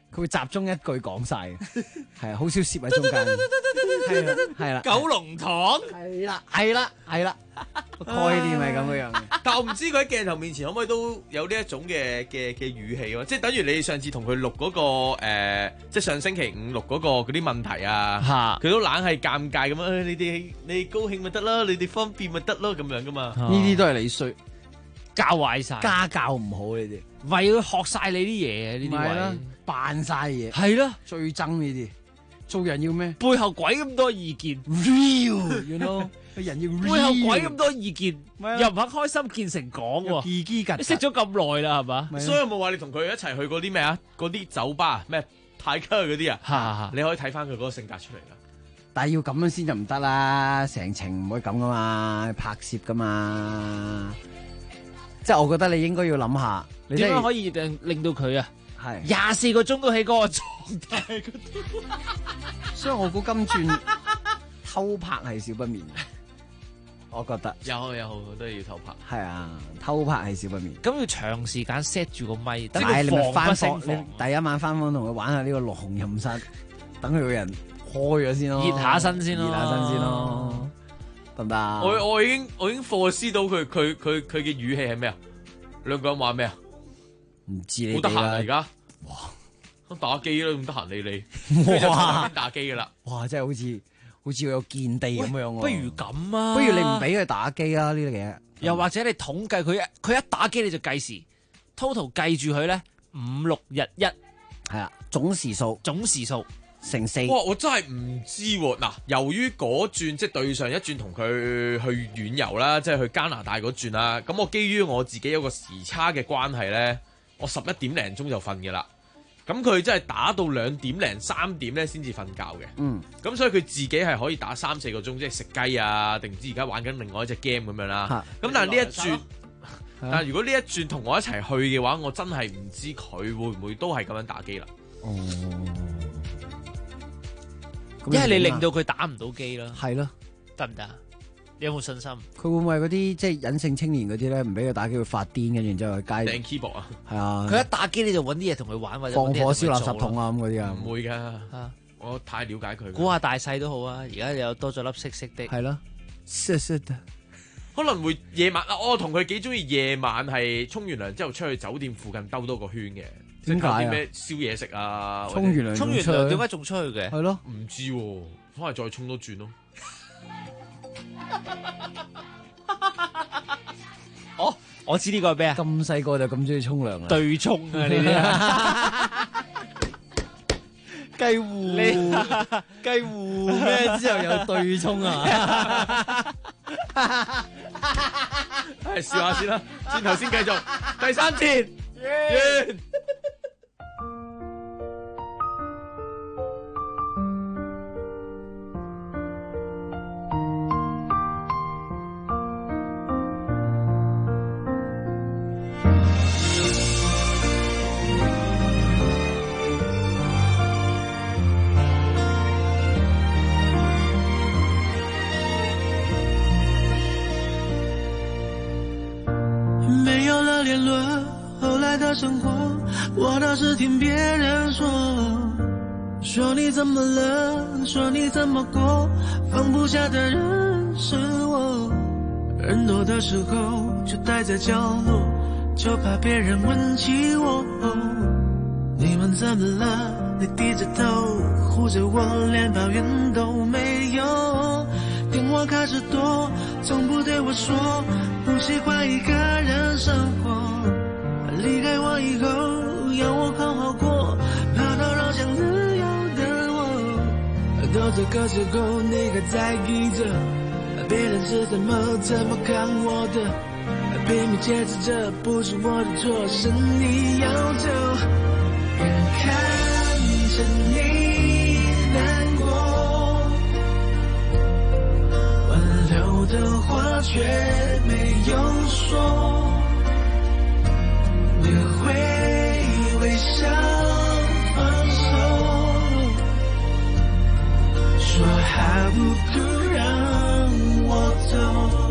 佢會集中一句講晒嘅，係啊，好少攝喺中間，係啦， 九龍塘係啦，概念係咁樣嘅。 但我唔知佢喺鏡頭面前可唔可以都有呢一種嘅語氣喎，即係等於你上次同佢錄嗰個即係上星期五錄嗰啲問題啊，佢都懶係尷尬咁樣，你高興咪得啦，你哋方便咪得咯咁樣噶嘛。 呢啲都係你衰， 教壞晒， 家教唔好你哋， 為要學晒你啲嘢呢啲位， 扮晒嘢， 係咯， 最憎呢啲。做人要咩？ 背後鬼咁多意見 ，real，you know， 人要 real， 背後鬼咁多意見，又唔肯開心見誠講喎。你識咗咁耐啦，係嘛？ 所以有冇話你同佢一齊去過啲咩啊？嗰啲酒吧咩泰克嗰啲啊？你可以睇翻佢嗰個性格出嚟啦。 但係要咁樣先就唔得啦，成程唔可以咁噶嘛，拍攝噶嘛。即係我覺得你應該要諗下，你點樣可以令到佢啊？係24個鐘都喺嗰個狀態嗰度， 所以我估今轉偷拍係少不免嘅，我覺得有都要偷拍， 係啊，偷拍係少不免。 咁要長時間 set 住個咪， 但係你咪翻房，你第一晚翻房同佢玩下呢個狼人殺，等佢個人開咗先咯， 熱下身先咯， 得唔得？ 我已經課思到佢嘅語氣係咩啊？兩個人玩咩啊？ 唔知你好得閒啊！而家哇，打機啦，咁得閒理你，跟住就打機噶啦。 哇！真係好似有見地咁樣喎。 不如咁啊！ 不如你唔俾佢打機啦呢啲嘢。 又或者你統計佢一打機你就計時 ，total 計住佢咧5、6日1， 係啊，總時數乘4。 哇！我真係唔知喎。嗱，由於嗰轉即係對上一轉同佢去遠遊啦，即係去加拿大嗰轉啦。咁我基於我自己有個時差嘅關係咧。我11點零鐘就瞓嘅啦，咁佢真係打到2點零3點咧先至瞓覺嘅，咁所以佢自己係可以打3、4個鐘，即係食雞啊，定唔知而家玩緊另外一隻 game 咁樣啦。咁但係呢一轉，但係如果呢一轉同我一齊去嘅話，我真係唔知佢會唔會都係咁樣打機啦。 因為你令到佢打唔到機啦， 係咯， 得唔得？你有冇信心？ 佢會唔會係嗰啲即係隱性青年嗰啲咧？唔俾佢打機會發癲，跟住然之後去街掟 keyboard 啊！ 係啊！ 佢一打機你就揾啲嘢同佢玩，或者放火燒垃圾桶啊咁嗰啲啊！ 唔會㗎，我太了解佢。 估下大細都好啊！而家有多咗粒色色的， 係咯，色色的。 可能會夜晚我同佢幾中意夜晚係沖完涼之後出去酒店附近兜多個圈嘅。 點解啊？ 啲咩燒嘢食啊？ 沖完涼點解仲出去嘅？ 係咯， 唔知喎，翻嚟再沖多轉咯。 我知呢個係咩啊？ 咁細個就咁中意沖涼啊？ 對沖啊！呢啲雞糊咩之後有對沖啊？ 係笑下先啦，轉頭先繼續第3節完。 没有了联络，后来的生活，我倒是听别人说，说你怎么了，说你怎么过，放不下的人是我。人多的时候就待在角落，就怕别人问起我。你们怎么了？你低着头护着我，连抱怨都没有。电话开始多，从不对我说不喜欢一个人生活。离开我以后，要我好好过，怕打扰想自由的我。到这个时候，你还在意着别人是怎么看我的？拼命解释这不是我的错，是你要走。眼看着你难过，挽留的话却没有说，你会微笑放手，说还不如让我走。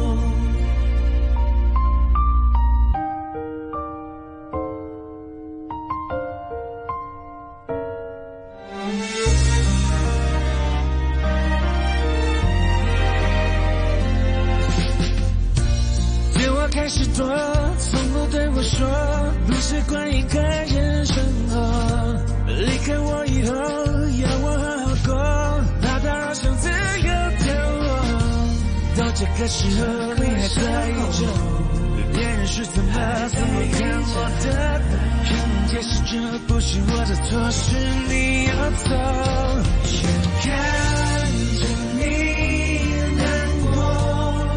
我說不是關於個人生活，離開我以後要我好好過，怕打擾想自由的我，到這個時候你還在意着別人是怎麼看我的，向你解釋這不是我的錯，是你要走，眼看着你難過，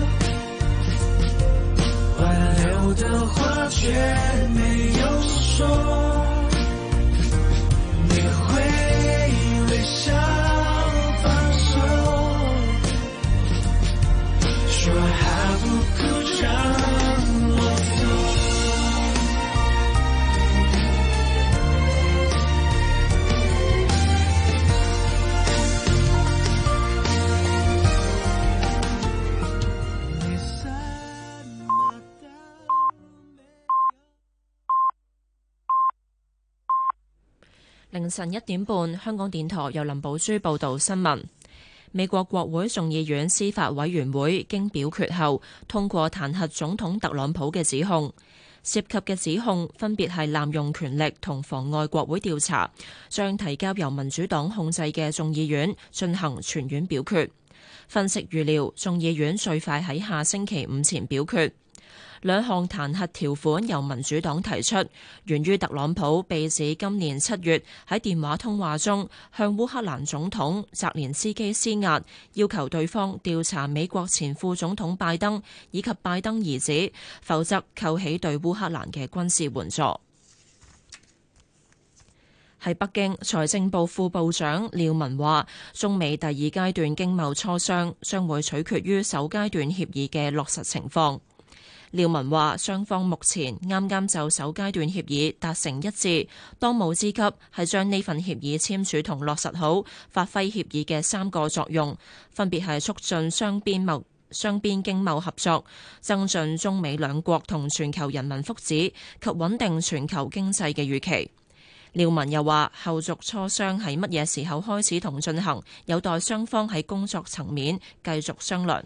挽留的話卻沒有說，你會微笑放手，說好不哭讓我走。 凌晨1點半，香港電台由林寶珠報道新聞。美國國會眾議院司法委員會經表決後通過彈劾總統特朗普嘅指控，涉及嘅指控分別係濫用權力同妨礙國會調查，將提交由民主黨控制嘅眾議院進行全院表決。分析預料，眾議院最快喺下星期5前表決。兩項彈劾條款由民主黨提出，源於特朗普被指今年7月喺電話通話中向烏克蘭總統澤連斯基施壓，要求對方調查美國前副總統拜登以及拜登兒子，否則扣起對烏克蘭嘅軍事援助。喺北京，財政部副部長廖文話，中美第二階段經貿磋商將會取決於首階段協議嘅落實情況。廖文話，雙方目前啱啱就首階段協議達成一致，當務之急係將呢份協議簽署同落實好，發揮協議嘅3個作用，分別係促進雙邊經貿合作，增進中美兩國同全球人民福祉及穩定全球經濟嘅預期。廖文又話，後續磋商喺乜嘢時候開始同進行，有待雙方喺工作層面繼續商量。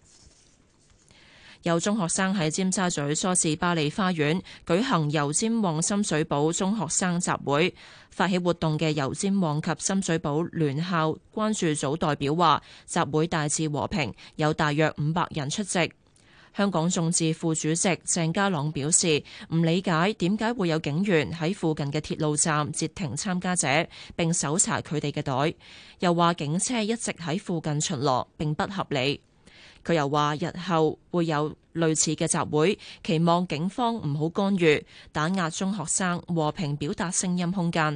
有中學生喺尖沙咀梳士巴利花園舉行油尖旺深水埗中學生集會，發起活動嘅油尖旺及深水埗聯校關注組代表話，集會大致和平，有大約500人出席。香港眾志副主席鄭家朗表示，唔理解點解會有警員喺附近嘅鐵路站截停參加者並搜查佢哋嘅袋，又話警車一直喺附近巡邏並不合理。佢又話，日後會有類似嘅集會，期望警方唔好干預，打壓中學生和平表達聲音空間。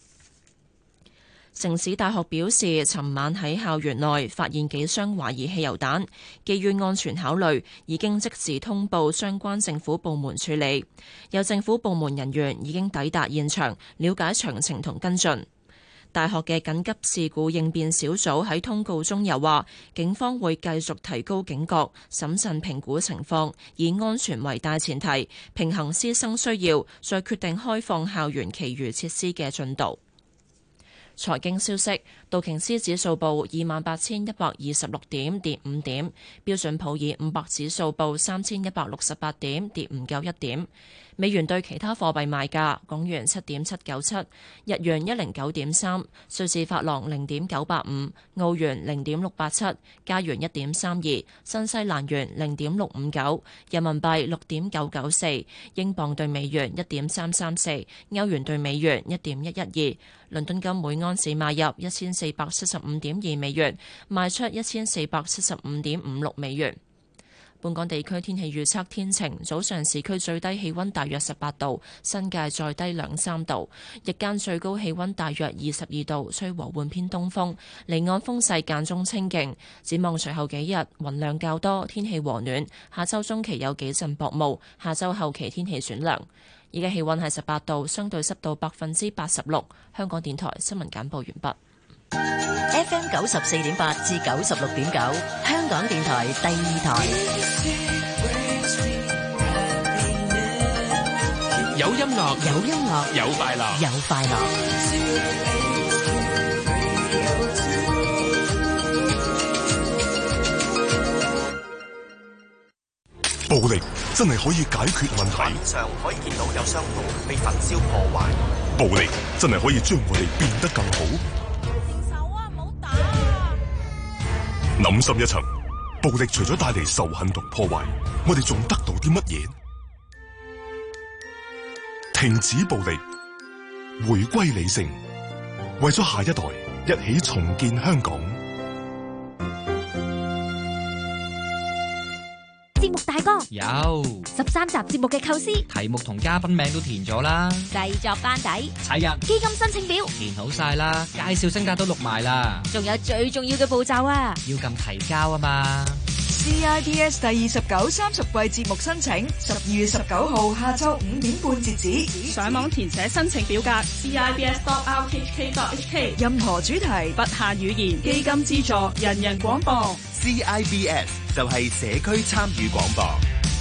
城市大學表示，尋晚喺校園內發現幾箱懷疑汽油彈，基於安全考慮，已經即時通報相關政府部門處理。有政府部門人員已經抵達現場，了解詳情同跟進。大學嘅緊急事故應變小組喺通告中又話，警方會繼續提高警覺，審慎評估情況，以安全為大前提，平衡師生需要，再決定開放校園其餘設施嘅進度。財經消息，道瓊斯指數報28,126點，跌5點；標準普爾500指數報3,168點，跌唔夠1點。美元對其他貨幣賣價：港元7.797，日元109.3，瑞士法郎0.985，澳元0.687，加元1.32，新西蘭元0.659，人民幣6.994，英鎊對美元1.334，歐元對美元1.112。倫敦金每安士買入1475.2美元，賣出1475.56美元。本港地區天氣預測，天晴，早上市區最低氣溫大約18度，新界再低2-3度，日間最高氣溫大約22度，吹和緩偏東風，離岸風勢間中清勁。展望隨後幾日雲量較多，天氣和暖，下周中期有幾陣薄霧，下周後期天氣轉涼。而家氣溫係18度，相對濕度86%。香港電台新聞簡報完畢。 FM 94.8至96.9，香港電台第2台。 有音樂， 有音樂， 有快樂， 有快樂。 暴力、 真係可以解決問題。 畫面上可以見到有商鋪被焚燒破壞。 暴力真係可以將我哋變得更好。 停手啊！唔好打啊！ 諗深一層，暴力除咗帶嚟仇恨同破壞，我哋仲得到啲乜嘢？停止暴力，回歸理性，為咗下一代，一起重建香港。 節目大綱有 13集節目嘅構思， 題目同嘉賓名都填咗啦， 製作班底齊人， 基金申請表填好晒啦，介紹聲格都錄埋啦， 仲有最重要嘅步驟啊， 要撳提交啊嘛。 CIBS 第29、30季節目申請12月19號下晝5點半截止， 上網填寫申請表格 CIBS.RTHK.HK， 任何主題不限語言，基金資助，人人廣播。 CIBS 就係社區參與廣播。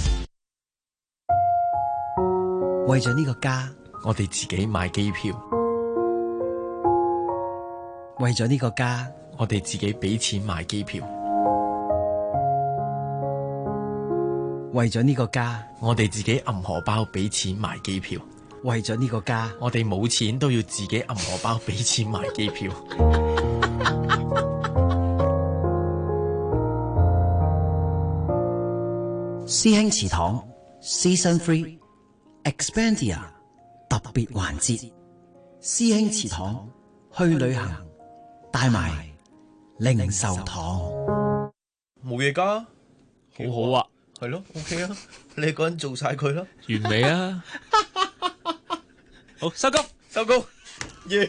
為咗呢個家， 我哋自己買機票； 為咗呢個家， 我哋自己俾錢買機票； 為咗呢個家， 我哋自己揞荷包俾錢買機票； 為咗呢個家， 我哋冇錢都要自己揞荷包俾錢買機票。 師兄祠堂 Season 3 Expandia 特別環節，師兄祠堂去旅行帶埋零售堂， 冇嘢㗎， 好好啊， 係咯 ，OK 啊，你一個人做晒佢啦， 完美啊，好收工， 收工，完。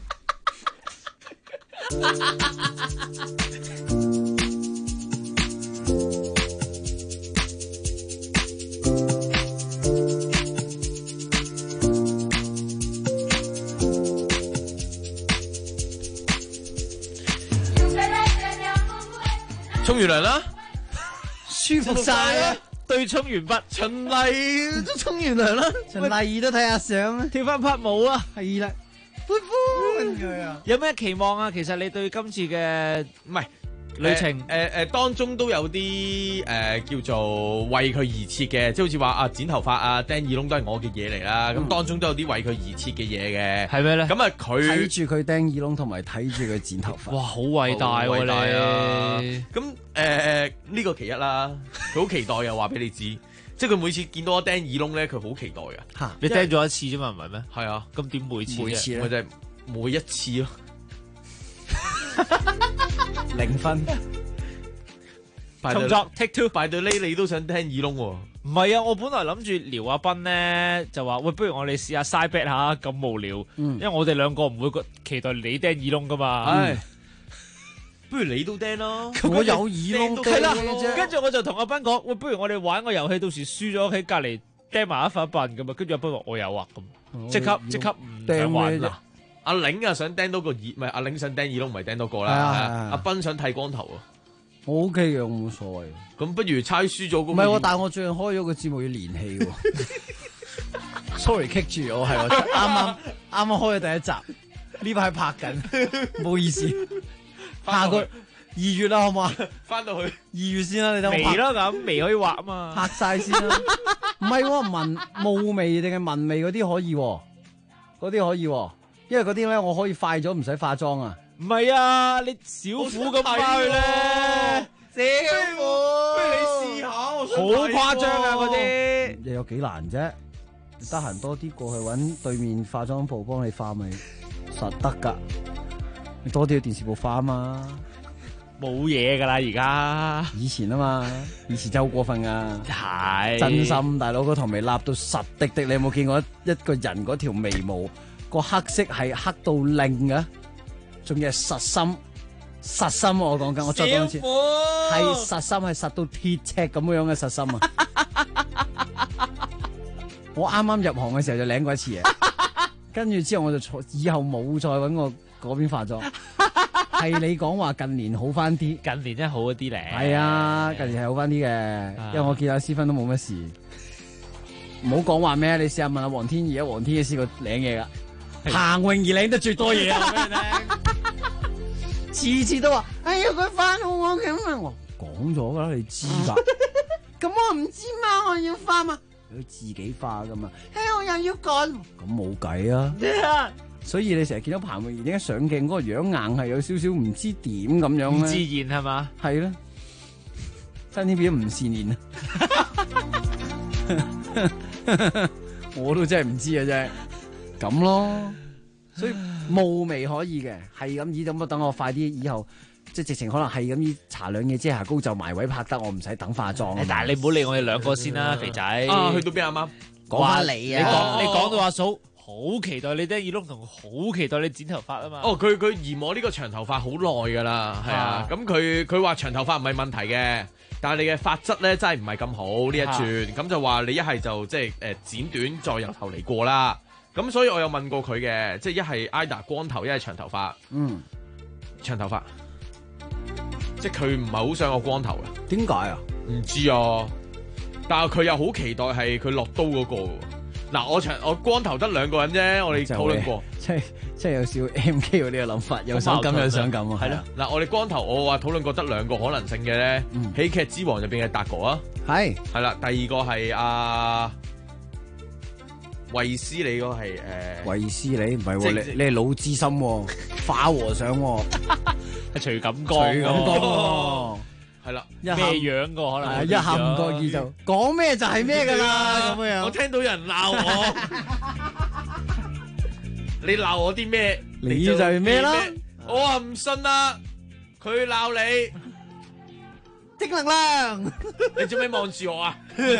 沖完涼啦， 舒服晒啊！ 對沖完畢， 循例都沖完涼啦， 循例都睇下相啊， 跳翻拍舞啊， 係啦，歡佢啊！ 有咩期望啊？其實你對今次嘅唔係旅程當中都有啲叫做為佢而設嘅，即係好似話啊剪頭髮啊釘耳窿都係我嘅嘢嚟啦。咁當中都有啲為佢而設嘅嘢嘅， 係咩咧？ 咁啊佢睇住佢釘耳窿同埋睇住佢剪頭髮， 哇！好偉大喎你！ 咁呢個其一啦，佢好期待又話俾你知，即係佢每次見到我釘耳窿咧，佢好期待嘅。 嚇！ 你釘咗一次啫嘛，唔係咩？ 係啊， 咁點每次？ 每次咧，我就係每一次咯。 0分， 重作 take two， 拜到呢你都想聽耳窿喎？ 唔係啊，我本來諗住撩阿斌咧，就話喂，不如我哋試下 side bet 下，咁無聊，因為我哋兩個唔會期待你釘耳窿噶嘛。 唉，不如你都釘咯， 我有耳窿係啦。跟住我就同阿斌講，喂，不如我哋玩個遊戲，到時輸咗喺隔離釘埋一份咁啊。跟住阿斌話我有啊，咁即刻唔想玩啦。 阿玲啊想釘多個耳，唔係阿玲想釘耳窿，唔係釘多個啦。阿斌想剃光頭啊， 我 OK 嘅，我冇所謂。 咁不如猜輸咗嗰個。 唔係喎，但係我最近開咗個節目要連戲喎。Sorry，kick 住我係我啱啱開咗第一集，呢排拍緊，唔好意思。下個2月啦，好唔好啊？ 翻到去 2月先啦，你等我眉咯咁，眉可以畫啊嘛， 拍晒先啦。唔係喎，霧眉定係紋眉嗰啲可以喎，嗰啲可以喎。因為嗰啲咧，我可以快咗，唔使化妝啊！ 唔係啊，你小虎咁快咧， 小虎， 不如你試下， 好誇張啊！嗰啲又有幾難啫？得閒多啲過去揾對面化妝鋪幫你化咪實得㗎。你多啲去電視部化啊嘛， 冇嘢㗎啦而家。 以前啊嘛，以前真係好過分㗎。 係真心大佬嗰頭眉立到實滴滴，你有冇見過一個人嗰條眉毛？個黑色係黑到令嘅，仲要係實心，我講緊，我再講一次，係實心，係實到鐵尺咁樣嘅實心啊！我啱啱入行嘅時候就領過一次嘢，跟住之後我就以後冇再揾我嗰邊化妝。係你講話近年好翻啲， 近年真係好一啲咧。 係啊，近年係好翻啲嘅，因為我見阿思芬都冇乜事。唔好講話咩，你試下問下黃天怡啊，黃天怡試過領嘢噶。行泳兒領得最多嘢啊！次次都話：哎呀，佢翻好我咁啊！我講咗噶啦，你知噶。 咁我唔知嘛，我要化嘛，佢自己化噶嘛。我又要趕，咁冇計啊。所以你成日見到彭詠妍點解上鏡嗰個樣硬係有少少唔知點咁樣咧？ 唔自然係嘛？ 係啦，真係變咗唔自然啊！我都真係唔知啊，啫咁咯。所以無微可以嘅，係咁意咁等我快啲以後。即係直情可能係咁依搽兩嘢遮瑕膏就埋位拍得，我唔使等化妝。 但係你唔好理我哋兩個先啦，肥仔。 啊，去到邊啱啱？ 講翻你啊！ 你講到阿嫂好期待你啲耳窿同好期待你剪頭髮啊嘛。 哦，佢嫌我呢個長頭髮好耐㗎啦，係啊。咁佢話長頭髮唔係問題嘅，但係你嘅髮質咧真係唔係咁好呢一轉。咁就話你一係就即係剪短再由頭嚟過啦。咁所以我有問過佢嘅，即係一係 either 光頭，一係長頭髮。 嗯， 長頭髮。即係佢唔係好想我光頭嘅， 點解啊？ 唔知啊，但係佢又好期待係佢落刀嗰個喎。嗱，我光頭得兩個人啫，我哋討論過， 即係有少 MK 嗰啲嘅諗法，又想咁又想咁啊。 係咯，嗱，我哋光頭我話討論過得兩個可能性嘅咧，喜劇之王入邊嘅達哥啊，係啦，第二個係阿衛斯理，嗰個係衛斯理唔係喎，你係老資深喎，花和尚喎。 係徐錦江， 係啦， 咩樣個可能一下唔覺意就講咩就係咩噶啦，咁樣。 我聽到有人鬧我，你鬧我啲咩？ 你就係咩啦？ 我話唔信啦，佢鬧你， 正能量。 你做咩望住我啊？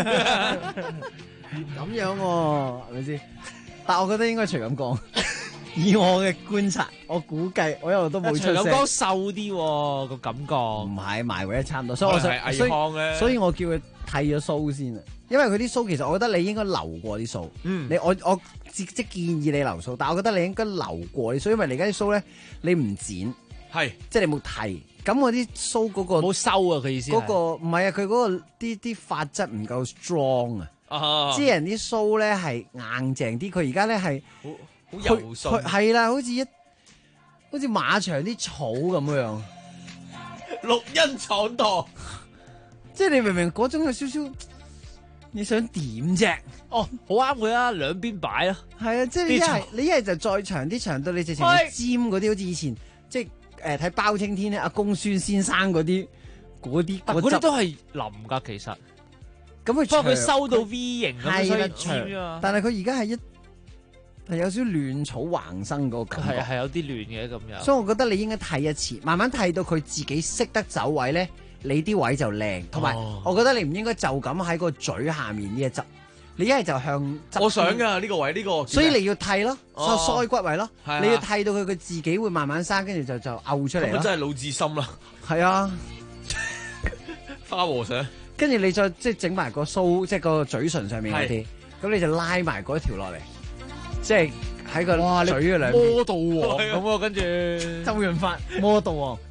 咁樣喎，係咪先？但係我覺得應該徐錦江。以我嘅觀察，我估計我一路都冇出聲。 徐錦江瘦啲個感覺， 唔係埋位都差唔多，所以我想， 所以我叫佢剃咗鬚先啊。因為佢啲鬚其實我覺得你應該留過啲鬚。我即建議你留鬚，但係我覺得你應該留過啲鬚，因為你而家啲鬚咧你唔剪， 係即係你冇剃。咁我啲鬚嗰個冇收啊，佢意思嗰個唔係啊，佢嗰個啲髮質唔夠 strong 啊。啲人啲鬚咧係硬淨啲，佢而家咧係。 好柔順， 係啦，好似馬場啲草咁樣， 綠茵闖蕩， 即係你明明嗰種有少少，你想點啫？ 哦，好啱佢啊，兩邊擺啊， 係啊，即係你一係就再長啲，長到你直情尖嗰啲，好似以前即係睇包青天咧，阿公孫先生嗰啲都係腍噶，其實。 咁佢不過佢收到 V 型咁，所以尖啊。 但係佢而家係係有少少亂草橫生嗰個感覺， 係有啲亂嘅咁樣。 所以我覺得你應該剃一次，慢慢剃到佢自己識得走位咧，你啲位就靚。同埋，我覺得你唔應該就咁喺個嘴下面呢一側，你一係就向。 我想噶呢個位呢個。 所以你要剃咯，腮骨位咯，你要剃到佢自己會慢慢生，跟住就嘔出嚟咯。 咁真係老智深啦。 係啊， 花和尚。 跟住你再即係整埋個鬚，即係個嘴唇上面嗰啲，咁你就拉埋嗰條落嚟。即係喺個嘴嘅兩邊， 魔道王咁跟住周潤發魔道王，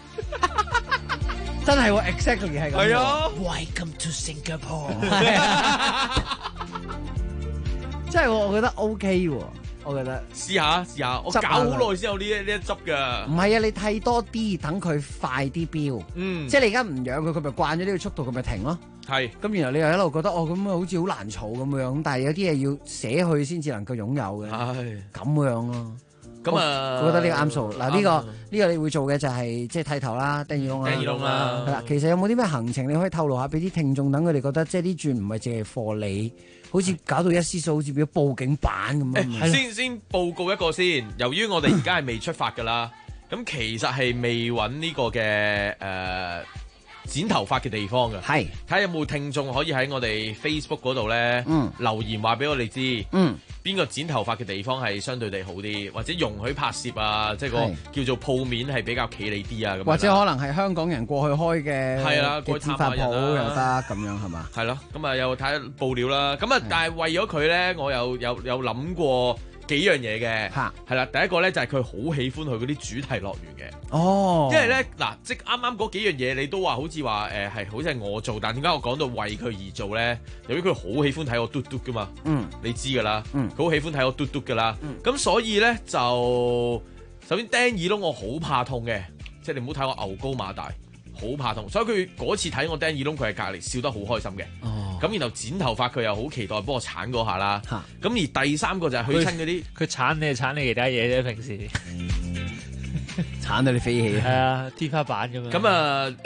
真係喎 ，exactly 係咁。 係啊 ，Welcome to Singapore。即係我覺得 OK 喎，我覺得試下，我搞好耐先有呢一執噶。 唔係啊，你剃多啲，等佢快啲飆。即係你而家唔養佢，佢咪慣咗呢個速度，佢咪停咯。 係， 咁然後你又一路覺得咁好似好難儲咁樣，咁但係有啲嘢要捨去先至能夠擁有嘅，咁樣咯。咁我覺得呢個啱數。嗱，呢個你會做嘅就係即係剃頭啦、釘耳窿啦。係啦，其實有冇啲咩行程你可以透露下俾啲聽眾，等佢哋覺得即係呢轉唔係淨係貨你，好似搞到一絲數，好似變咗報警版咁樣。 先報告一個先，由於我哋而家係未出發噶啦，咁其實係未揾呢個嘅剪頭髮嘅地方嘅， 係睇下有冇聽眾可以喺我哋 Facebook 嗰度咧留言話俾我哋知，邊個剪頭髮嘅地方係相對地好啲，或者容許拍攝啊，即係個叫做鋪面係比較企理啲啊，咁或者可能係香港人過去開嘅， 係啦， 剪髮鋪又得咁樣係嘛？ 係咯，咁啊又睇下報料啦，咁啊但係為咗佢咧，我有諗過幾樣嘢嘅，係啦，第一個咧就係佢好喜歡去嗰啲主題樂園嘅。 哦， 因為咧嗱，即係啱啱嗰幾樣嘢，你都話好似話係好似係我做，但點解我講到為佢而做咧？由於佢好喜歡睇我嘟嘟噶嘛，你知噶啦，佢好喜歡睇我嘟嘟噶啦，咁所以咧就首先釘耳窿我好怕痛嘅，即係你唔好睇我牛高馬大， 好怕痛，所以佢嗰次睇我釘耳窿，佢係隔離笑得好開心嘅。咁然後剪頭髮佢又好期待幫我鏟嗰下啦。咁而第三個就係去親嗰啲， 佢鏟你係鏟你其他嘢啫，平時鏟到你飛起。 係啊，天花板咁樣。 咁啊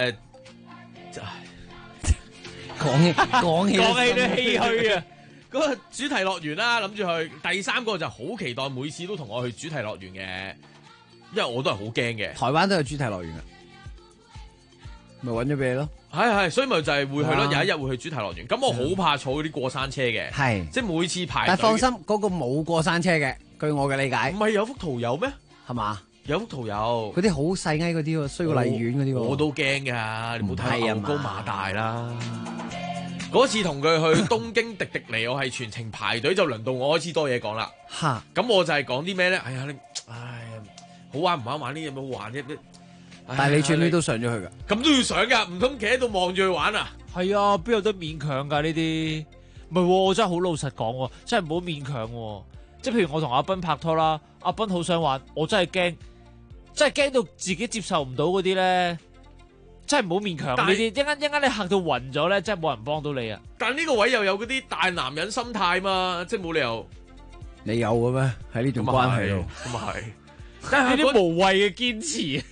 講起都唏噓啊！ 嗰個主題樂園啦，諗住去。第三個就好期待，每次都同我去主題樂園嘅，因為我都係好驚嘅。 台灣都有主題樂園嘅，咪揾咗俾你咯。 係，所以咪就係會去咯。有一日會去主題樂園。咁我好怕坐嗰啲過山車嘅， 係即係每次排隊。 但係放心，嗰個冇過山車嘅，據我嘅理解。 唔係有幅圖有咩？ 係嘛？ 有幅圖有。 嗰啲好細矮嗰啲喎，衰過荔園嗰啲喎。 我都驚㗎，你冇睇牛高馬大啦。嗰次同佢去東京迪士尼，我係全程排隊，就輪到我開始多嘢講啦。 嚇！ 咁我就係講啲咩咧？哎呀，好玩唔玩呢啲有冇玩啫？ 但係你最尾都上咗去㗎。 咁都要上㗎，唔通企喺度望住佢玩啊？ 係啊，邊有得勉強㗎呢啲？唔係喎，我真係好老實講喎，真係唔好勉強喎。即係譬如我同阿斌拍拖啦，阿斌好想玩，我真係驚，真係驚到自己接受唔到嗰啲咧。真係唔好勉強呢啲，一間你嚇到暈咗咧，真係冇人幫到你啊！ 但呢個位又有嗰啲大男人心態嘛，即係冇理由。 你有嘅咩？喺呢段關係度， 咁啊係。 但係呢啲無謂嘅堅持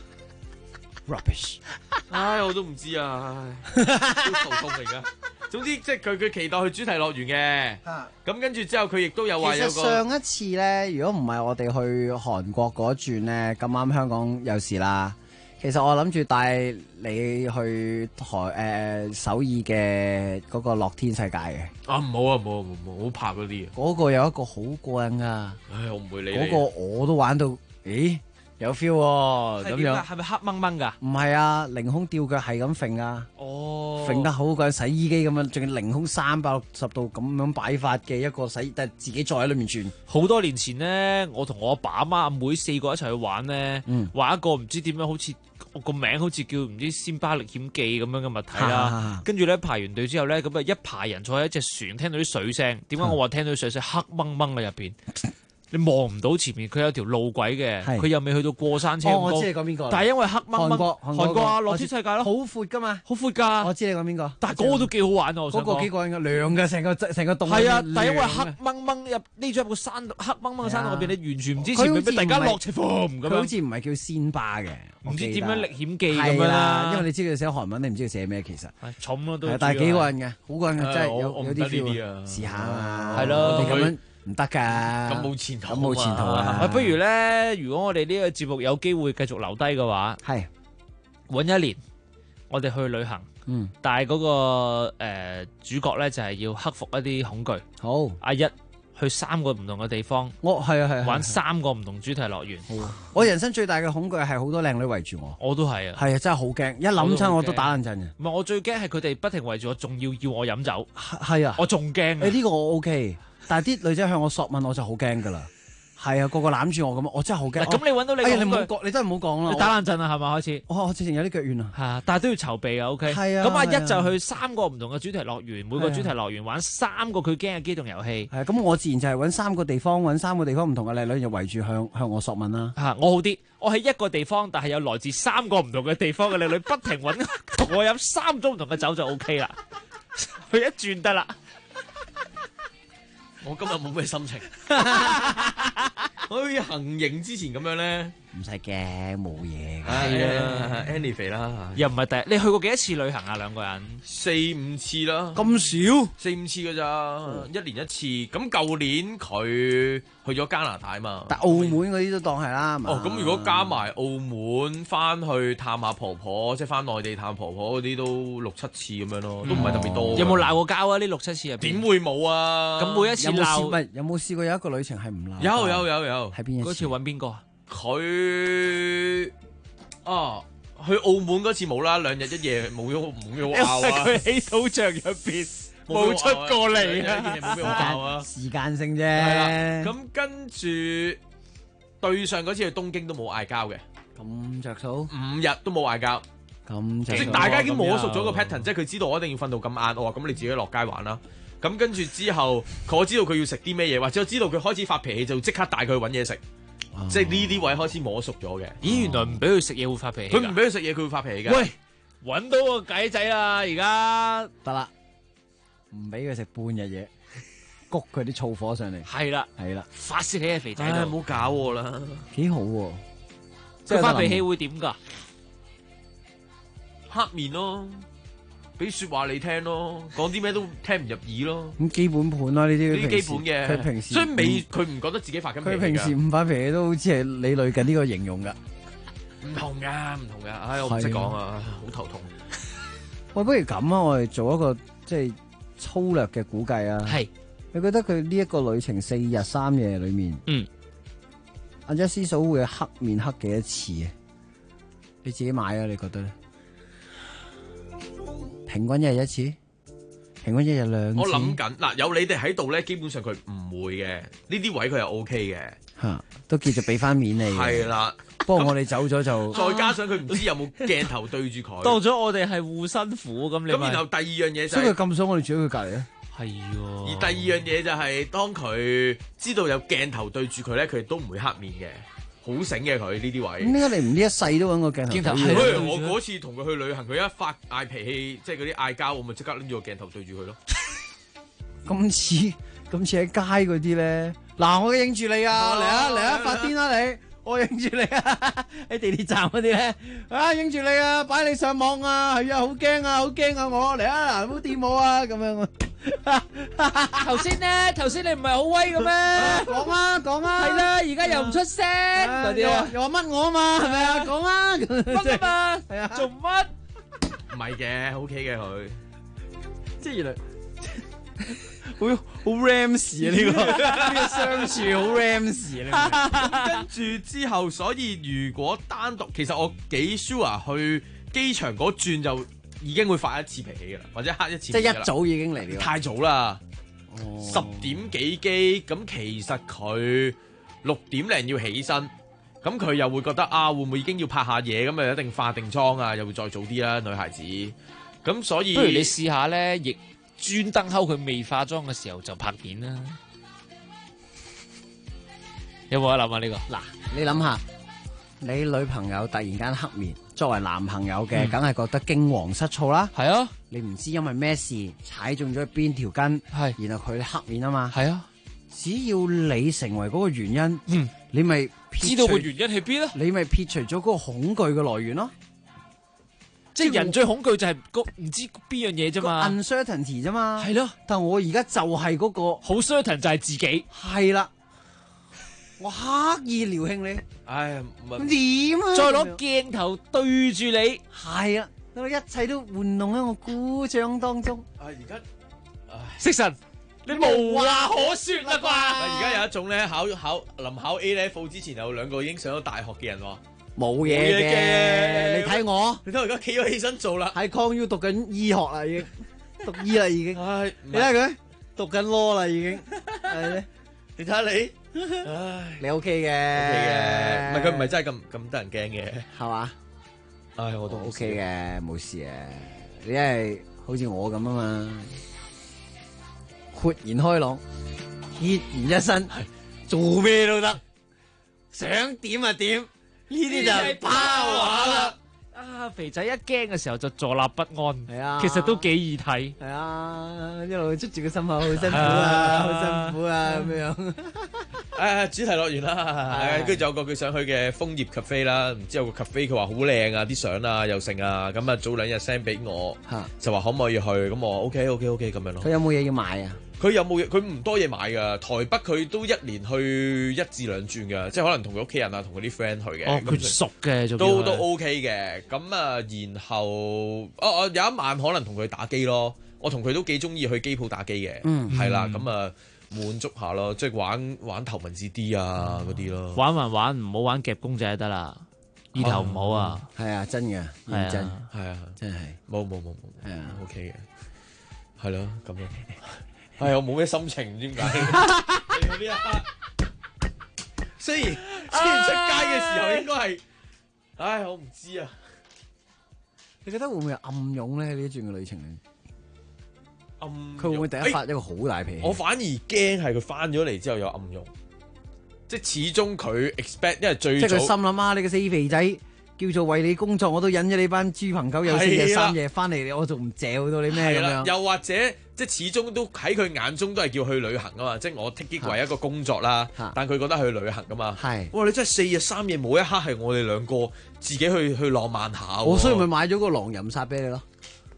，rubbish。 唉，我都唔知啊，好頭痛嚟㗎。總之即係佢期待去主題樂園嘅。咁跟住之後佢亦都有話有個。其實上一次咧，如果唔係我哋去韓國嗰轉咧，咁啱香港有事啦。其實我諗住帶你去首爾嘅嗰個樂天世界嘅。 啊，唔好啊，唔好拍嗰啲。 嗰個有一個好過癮噶。 唉，我唔會理你。 嗰個我都玩到，咦，有 feel 喎，咁樣。 係咪黑掹掹噶？ 唔係啊，凌空吊腳係咁揈啊。 哦。 揈得好過洗衣機咁樣，仲要凌空360度咁樣擺法嘅一個但係自己再喺裏面轉。 好多年前咧，我同我阿爸阿媽阿妹4個一齊去玩咧，玩一個唔知點樣好似。我個名好似叫唔知仙巴歷險記咁樣嘅物體啦，跟住咧排完隊之後咧，咁啊一排人坐喺一隻船，聽到啲水聲。點解我話聽到啲水聲？黑掹掹嘅入邊，你望唔到前面，佢有條路軌嘅，佢又未去到過山車咁高。 我知你講邊個， 但係因為黑掹掹，韓國啊，樂天世界咯， 好闊噶嘛， 好闊㗎。 我知你講邊個， 但係嗰個都幾好玩啊！嗰個幾過癮㗎，涼嘅成個洞。 係啊，但係因為黑掹掹入匿咗入個山，黑掹掹嘅山洞入邊，你完全唔知前面俾突然間落斜風咁樣。 佢好似唔係叫仙巴嘅。 唔知點樣歷險記咁樣啦， 因為你知佢寫韓文，你唔知佢寫咩其實。 重咯都。 但係幾過癮嘅，好過癮嘅，真係有啲 feel 啊！ 試下啊！ 係咯， 咁樣唔得㗎。 咁冇前途。 咁冇前途啊！ 不如咧，如果我哋呢個節目有機會繼續留低嘅話， 係揾一年，我哋去旅行。但係嗰個主角咧就係要克服一啲恐懼。 好， 阿一。去3個唔同嘅地方，玩3個唔同主題樂園。 我人生最大嘅恐懼係好多靚女圍住我。 我都係啊， 係啊，真係好驚，一諗親我都打冷震嘅。 唔係，我最驚係佢哋不停圍住我，仲要我飲酒。 係啊， 我仲驚。 呢個我 OK，但係啲女仔向我索問，我就好驚噶啦。係啊，個個攬住我咁，我真係好驚。 咁你揾到你， 你唔好講，你真係唔好講啦。 你打冷震啊，係咪開始？ 我直情有啲腳軟啊。 係，但係都要籌備啊。OK。 係啊。 咁阿一就去3個唔同嘅主題樂園，每個主題樂園玩3個佢驚嘅機動遊戲。 係咁我自然就係揾3個地方，揾3個地方唔同嘅靚女就圍住向我索問啦。 我好啲，我喺一個地方，但係有來自3個唔同嘅地方嘅靚女不停揾同我飲3種唔同嘅酒就 OK 啦。佢一轉得啦。 我今日冇咩心情。我好似行刑之前咁樣咧， 唔使驚，冇嘢。 係啊 ，Annie 肥啦， 又唔係第一。你去過幾多次旅行啊？2個人 4-5次啦， 咁少 4-5次㗎咋，1年1次。咁舊年佢去咗加拿大嘛， 但澳門嗰啲都當係啦。 哦，咁如果加埋澳門翻去探下婆婆，即係翻內地探婆婆嗰啲，都6-7次咁樣咯，都唔係特別多。 有冇鬧過交啊？呢6-7次入邊點會冇啊？ 咁每一次鬧， 有冇試過有一個旅程係唔鬧？ 有。 喺邊一次？ 嗰次揾邊個？ 佢去澳門嗰次冇啦，2日1夜冇咗拗啊！ 佢喺賭場入邊冇出過嚟啊！ 時間性啫。 係啦，咁跟住對上嗰次去東京都冇嗌交嘅， 咁着數 ，5日都冇嗌交， 咁着數。 即係大家已經摸熟咗個 pattern，即係佢知道我一定要瞓到咁晏，我話咁你自己落街玩啦。咁跟住之後，我知道佢要食啲咩嘢，或者我知道佢開始發脾氣，就即刻帶佢去揾嘢食。 即係呢啲位開始摸熟咗嘅。 咦，原來唔俾佢食嘢會發脾氣。 佢唔俾佢食嘢，佢會發脾氣㗎。 喂，揾到個計仔啦，而家得啦，唔俾佢食半日嘢，谷佢啲燥火上嚟。 係啦，發泄氣啊，肥仔都唔好搞我啦， 幾好喎。 佢發脾氣會點㗎？ 黑面咯。俾説話你聽咯，講啲咩都聽唔入耳咯。 咁基本盤啦，呢啲基本嘅。 佢平時所以佢唔覺得自己發緊脾氣。 佢平時唔發脾氣都好似係你類近呢個形容㗎。 唔同㗎。唉，我唔識講啊，好頭痛。 喂，不如咁啊，我哋做一個即係粗略嘅估計啊。 係。 你覺得佢呢一個旅程4日3夜裏面，阿Jessie嫂會黑面黑幾多次啊？你自己買啊？你覺得咧？平均一日一次，平均一日2次。 我諗緊嗱，有你哋喺度咧，基本上佢唔會嘅。呢啲位佢係 O K 嘅， 都叫做俾翻面你。 係啦， 不過我哋走咗就， 再加上佢唔知有冇鏡頭對住佢。 當咗我哋係護身符咁，你咁然後第二樣嘢就所以佢咁想我哋住喺佢隔離咧。 係喎。 而第二樣嘢就係當佢知道有鏡頭對住佢咧，佢都唔會黑面嘅。好醒嘅佢呢啲位。 咁點解你唔呢一世都揾個鏡頭？ 我嗰次同佢去旅行，佢一發嗌脾氣，即係嗰啲嗌交，我咪即刻拎住個鏡頭對住佢咯。 咁似喺街嗰啲咧，嗱，我影住你啊，嚟啊，發癲啦你，我影住你啊，喺地鐵站嗰啲咧，影住你啊，擺你上網啊，係啊，好驚啊，我嚟啊，嗱，唔好掂我啊，咁樣。 頭先你唔係好威嘅咩？ 講啊， 係啦，而家又唔出聲嗰啲啊， 又話乜我啊嘛，係咪啊？講啊， 乜啊嘛， 係啊， 做乜？ 唔係嘅 ，OK 嘅佢， 即係原來好 Rams 啊呢個相處好 Rams 啊。 跟住之後，所以如果單獨，其實我幾 sure 去機場嗰轉就已經會發一次脾氣㗎啦，或者黑一次。 即係一早已經嚟了。 太早啦，10點幾機，咁其實佢6點零要起身，咁佢又會覺得會唔會已經要拍下嘢，咁啊一定化定妝啊，又會再早啲啦，女孩子。咁所以不如你試下咧，亦專登睺佢未化妝嘅時候就拍片啦。有冇得諗啊？呢個嗱， 你諗下，你女朋友突然間黑面，作為男朋友嘅，梗係覺得驚惶失措啦。 係啊， 你唔知因為咩事踩中咗邊條筋，係，然後佢黑面啊嘛。 係啊， 只要你成為嗰個原因，你咪知道個原因喺邊咯， 你咪撇除咗嗰個恐懼嘅來源咯。 即係人最恐懼就係唔知邊樣嘢啫嘛 ，uncertainty 啫嘛。 係咯， 但我而家就係嗰個好 certain 就係自己。 係啦。我刻意撩興你， 唉， 點啊？ 再攞鏡頭對住你， 係啊，一切都玩弄喺我鼓掌當中。 而家， 食神，你無話可說啦啩？ 而家有一種咧，臨考 A level 之前有2個已經上咗大學嘅人喎， 冇嘢嘅。你睇我， 你睇我而家企咗起身做啦， 喺 ConU 讀緊醫學啦，已經讀醫啦，已經。你睇佢讀緊 law 啦，已經。係你睇下你。 唉，你 OK 嘅， 唔係佢唔係真係咁得人驚嘅， 係嘛？ 唉，我都 OK 嘅，冇事嘅。你係好似我咁啊嘛，豁然開朗，孑然一身，做咩都得，想點就點，呢啲就係 power啦。 肥仔一驚嘅時候就坐立不安， 係啊， 其實都幾易睇， 係啊，一路捉住個心口，好辛苦啊，好辛苦啊，咁樣。 主題樂園啦，跟住仲有個佢想去嘅楓葉 cafe 啦，唔知有個 cafe 佢話好靚啊，啲相啊又剩啊，咁啊早2日 send 俾我，就話可唔可以去，咁我 OK 咁樣咯。 佢有冇嘢要買啊？ 佢有冇嘢？佢唔多嘢買噶。台北佢都1年去1至2轉噶，即係可能同佢屋企人啊，同佢啲 friend 去嘅。 哦，佢熟嘅， 都 OK 嘅。咁啊，然後有一晚可能同佢打機咯。我同佢都幾中意去機鋪打機嘅，係啦。咁啊，滿足下咯，即係玩頭文字 D 啊嗰啲咯。 玩，唔好玩夾公仔就得啦。意頭唔好啊。 係啊，真嘅，認真， 係啊， 真係冇， 係啊 ，OK 嘅，係咯，咁樣。係我冇咩心情，唔知點解。你嗰啲啊，雖然出街嘅時候應該係，唉，我唔知啊。 你覺得會唔會有暗湧咧？呢一轉嘅旅程佢會唔會第一發一個好大脾氣？ 我反而驚係佢翻咗嚟之後有暗湧， 即係始終佢 expect， 因為最早即係佢心諗啊，你個死肥仔叫做為你工作，我都引咗你班豬朋狗友4日3夜翻嚟，我仲唔嚼到你咩咁樣？ 又或者即係始終都喺佢眼中都係叫去旅行噶嘛，即係我 take it 為一個工作啦，但佢覺得去旅行噶嘛。係，哇！你真係4日3夜冇一刻係我哋兩個自己去浪漫下。 我所以咪買咗個狼人殺俾你咯。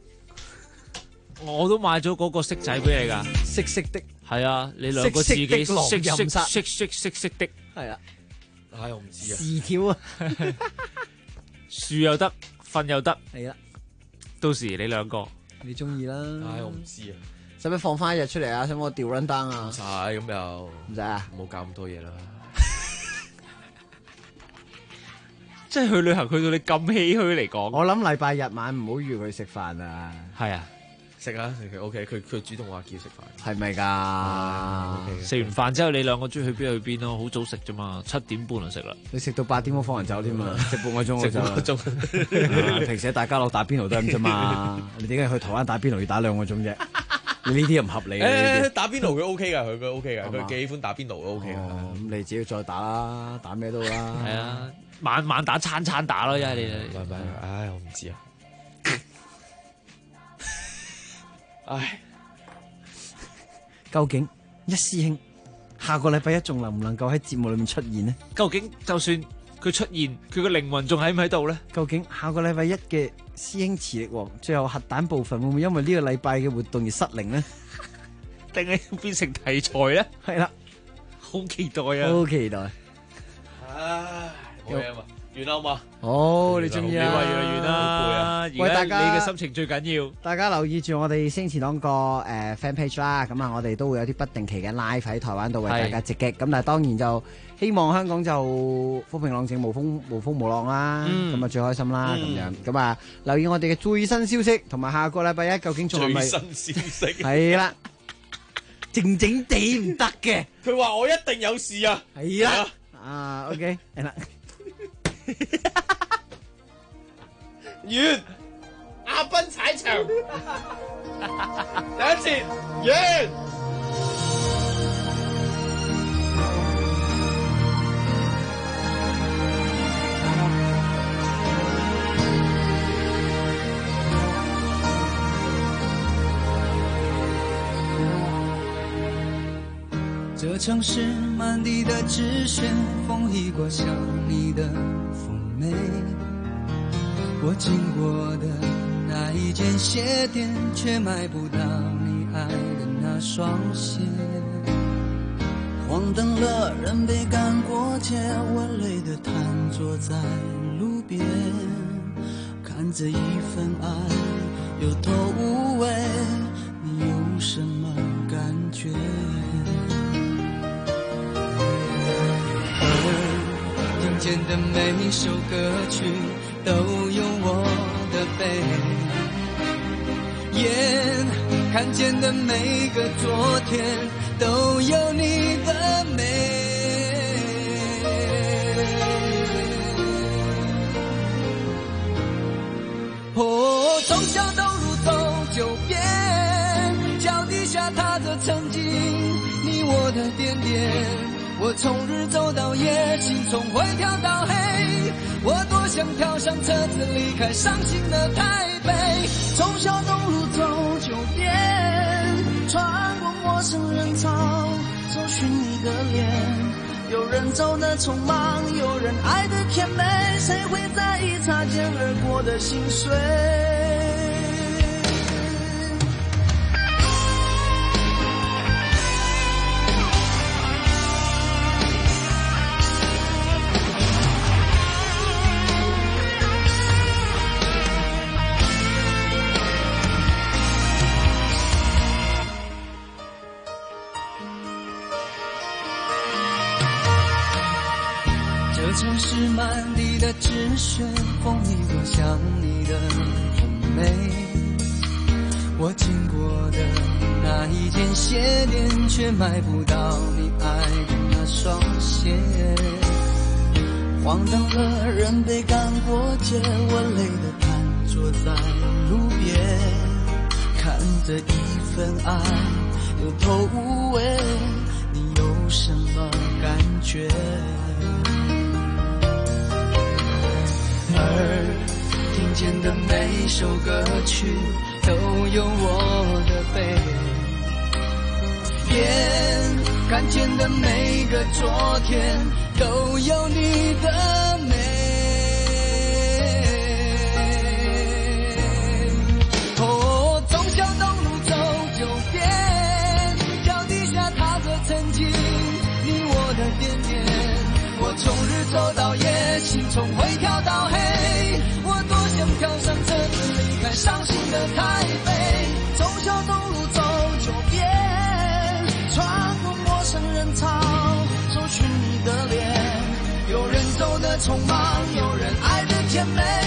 我都買咗嗰個色仔俾你㗎， 色色的。係啊，你兩個自己色的。 係啊。 唉，我唔知啊。 字條啊， 樹又得，瞓又得。 係啦， 到時你兩個， 你中意啦。 唉，我唔知啊。 使唔使放翻一日出嚟啊？使唔使我調 run down 啊？ 唔使咁又唔使啊？ 唔好搞咁多嘢啦。 即係去旅行去到你咁唏噓嚟講， 我諗禮拜日晚唔好預佢食飯啊。 係啊。 食啊食佢 OK， 佢主動話叫食飯， 係咪㗎？ 食完飯之後，你兩個中意去邊去邊咯？好早食啫嘛，7點半就食啦。 你食到8點我放人走添啊，食半個鐘我就。 食半個鐘。 平時喺大家樂打邊爐都係咁啫嘛，你點解去台灣打邊爐要打2個鐘啫？你呢啲又唔合理嘅。 打邊爐佢 OK 㗎，佢 OK 㗎，佢幾喜歡打邊爐都 OK 㗎。 咁你自己再打啦，打咩都好啦。 係啊，晚晚打餐餐打咯，因為你。 唉，我唔知啊。唉， 究竟一師兄下個禮拜1仲能唔能夠喺節目裏面出現呢？ 究竟就算佢出現，佢個靈魂仲喺唔喺度呢？ 究竟下個禮拜1嘅師兄磁力王最後核彈部分會唔會因為呢個禮拜嘅活動而失靈呢？ 定係變成題材呢？ 係啦， 好期待啊！ 好期待。 唉，冇嘢嘛。完啦好嘛？ 好，你中意啊？ 你話完啦， 喂，大家你嘅心情最緊要。 大家留意住我哋星前檔個fan page 啦，咁啊，我哋都會有啲不定期嘅 live 喺台灣度為大家直擊。咁但係當然就希望香港就風平浪靜，無風無浪啦，咁啊最開心啦咁樣。咁啊，留意我哋嘅最新消息，同埋下個禮拜1究竟仲係咪最新消息？ 係啦，靜靜地唔得嘅。 佢話我一定有事啊！ 係啦，啊 OK， 係啦。 完，阿斌踩場，第一次完。 这城市满地的纸屑，风一刮像你的妩媚。我经过的那一间鞋店，却买不到你爱的那双鞋。黄灯了，人被赶过街，我累得瘫坐在路边，看着一份爱有头无尾，你有什么感觉？听见的每一首歌曲都有我的悲，眼看见的每个昨天都有你的美。哦，从小东路走9遍，脚底下踏着曾经你我的点点。我从日走到夜，心从灰跳到黑，我多想跳上车子离开伤心的台北。从小东路走9遍，穿过陌生人潮，找寻你的脸。有人走得匆忙，有人爱得甜美，谁会在意擦肩而过的心碎？城市满地的纸屑，风一刮像你的妩媚。我经过的那一间鞋店，却买不到你爱的那双鞋。黄灯了，人被赶过街，我累得瘫坐在路边，看着一份爱有头无尾，你有什么感觉？ 见的每首歌曲都有我的背，眼看见的每个昨天都有你的美。哦，从小东路走九遍，脚底下踏着曾经你我的点点，我从日走到夜，心从灰跳到黑，我多想跳上车子离开伤心的台北。从小东路走九遍，穿过陌生人潮，搜寻你的脸，有人走得匆忙，有人爱得甜美。